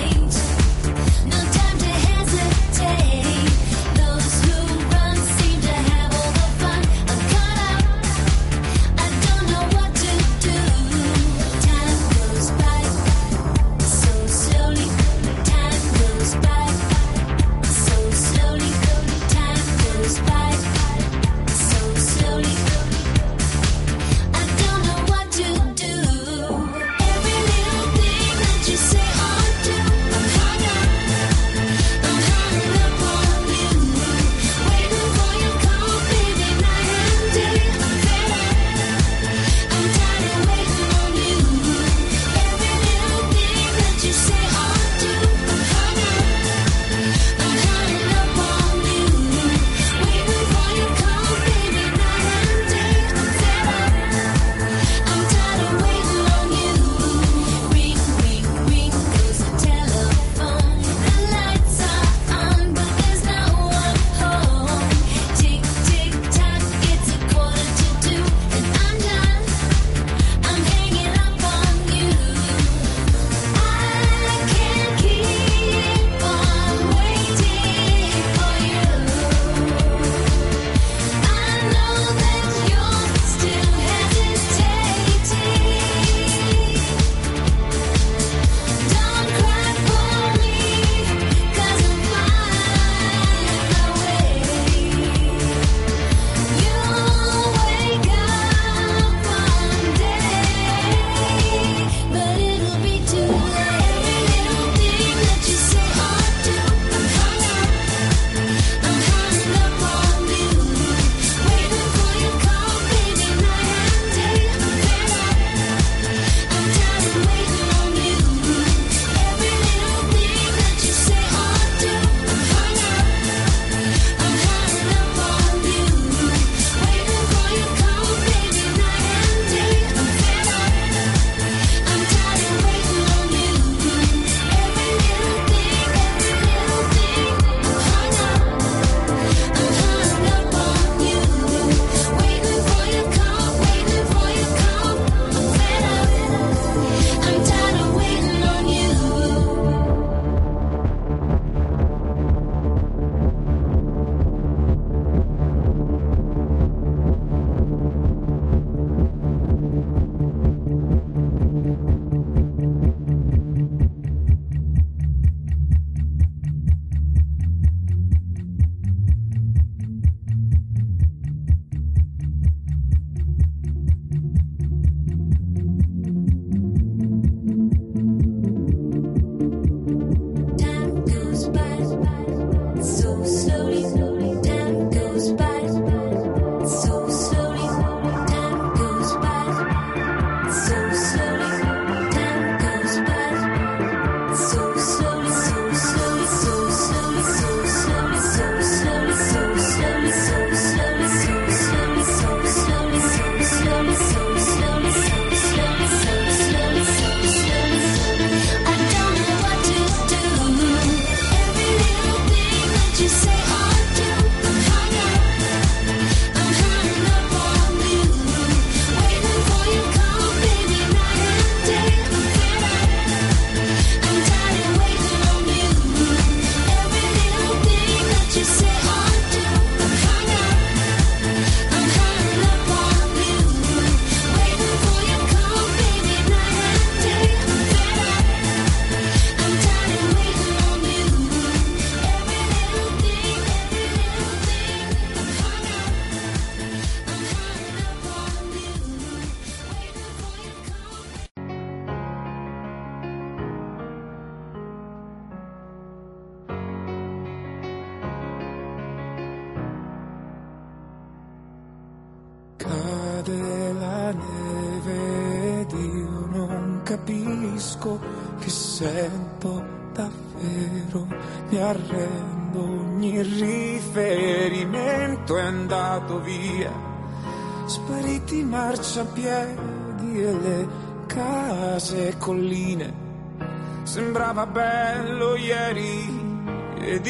cade la neve ed io non capisco che sento davvero, mi arrendo, ogni riferimento è andato via, spariti i marciapiedi e le case e colline, sembrava bello ieri ed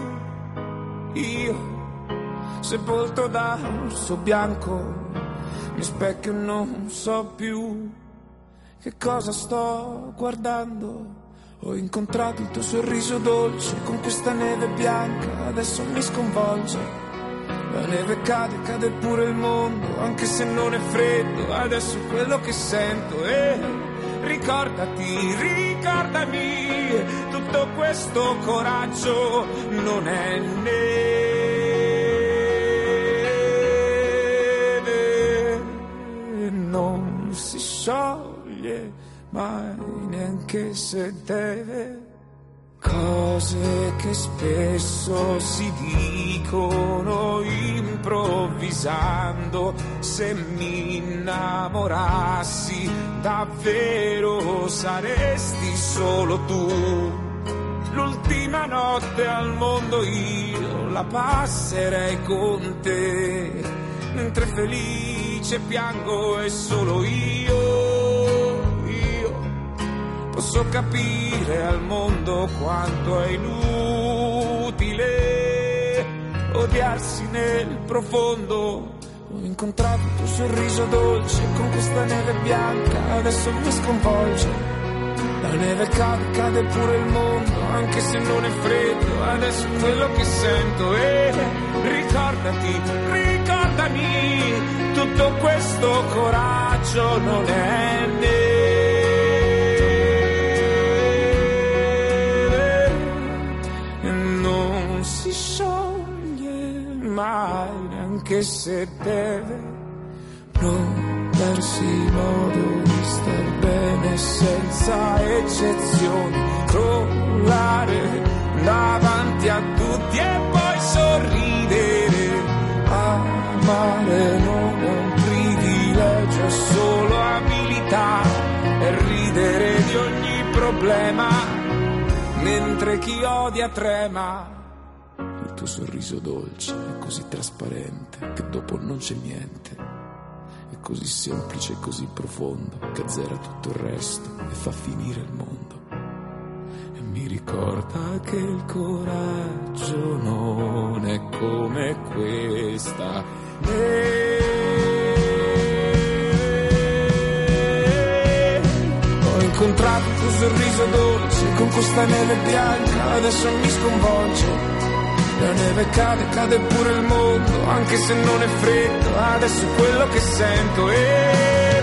io sepolto da orso bianco, mi specchio e non so più che cosa sto guardando. Ho incontrato il tuo sorriso dolce con questa neve bianca, adesso mi sconvolge. La neve cade, cade pure il mondo, anche se non è freddo, adesso è quello che sento. E ricordami, tutto questo coraggio non è neve, non si scioglie mai neanche se deve. Cose che spesso si dicono improvvisando, se mi innamorassi davvero saresti solo tu. L'ultima notte al mondo io la passerei con te, mentre felice piango e solo io posso capire al mondo quanto è inutile odiarsi nel profondo. Ho incontrato il tuo sorriso dolce con questa neve bianca, adesso mi sconvolge. La neve cade, cade pure il mondo, anche se non è freddo, adesso è quello che sento. E ricordami, tutto questo coraggio non è si scioglie mai neanche se deve, non darsi modo di star bene senza eccezioni, crollare davanti a tutti e poi sorridere. Amare non è un privilegio, è solo abilità, e ridere di ogni problema mentre chi odia trema. Il tuo sorriso dolce è così trasparente che dopo non c'è niente, è così semplice e così profondo che azzera tutto il resto e fa finire il mondo. E mi ricorda che il coraggio non è come questa Ho incontrato il tuo sorriso dolce con questa neve bianca, adesso mi sconvolge. La neve cade, cade pure il mondo, anche se non è freddo, adesso è quello che sento. E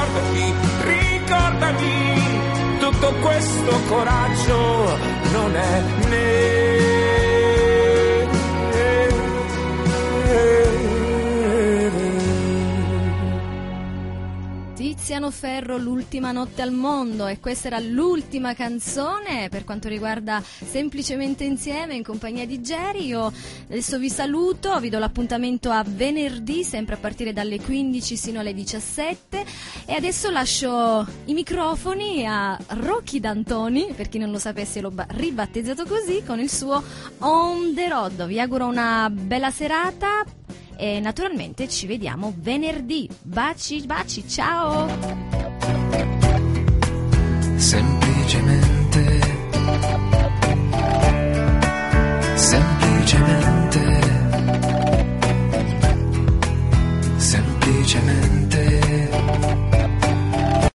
ricordami, tutto questo coraggio non è Tiziano Ferro, L'ultima notte al mondo, e questa era l'ultima canzone per quanto riguarda Semplicemente Insieme in compagnia di Geri. Io adesso vi saluto, vi do l'appuntamento a venerdì sempre a partire dalle 15 sino alle 17, e adesso lascio i microfoni a Rocky D'Antoni, per chi non lo sapesse l'ho ribattezzato così, con il suo On the Road. Vi auguro una bella serata e naturalmente ci vediamo venerdì. Baci, baci, ciao! Semplicemente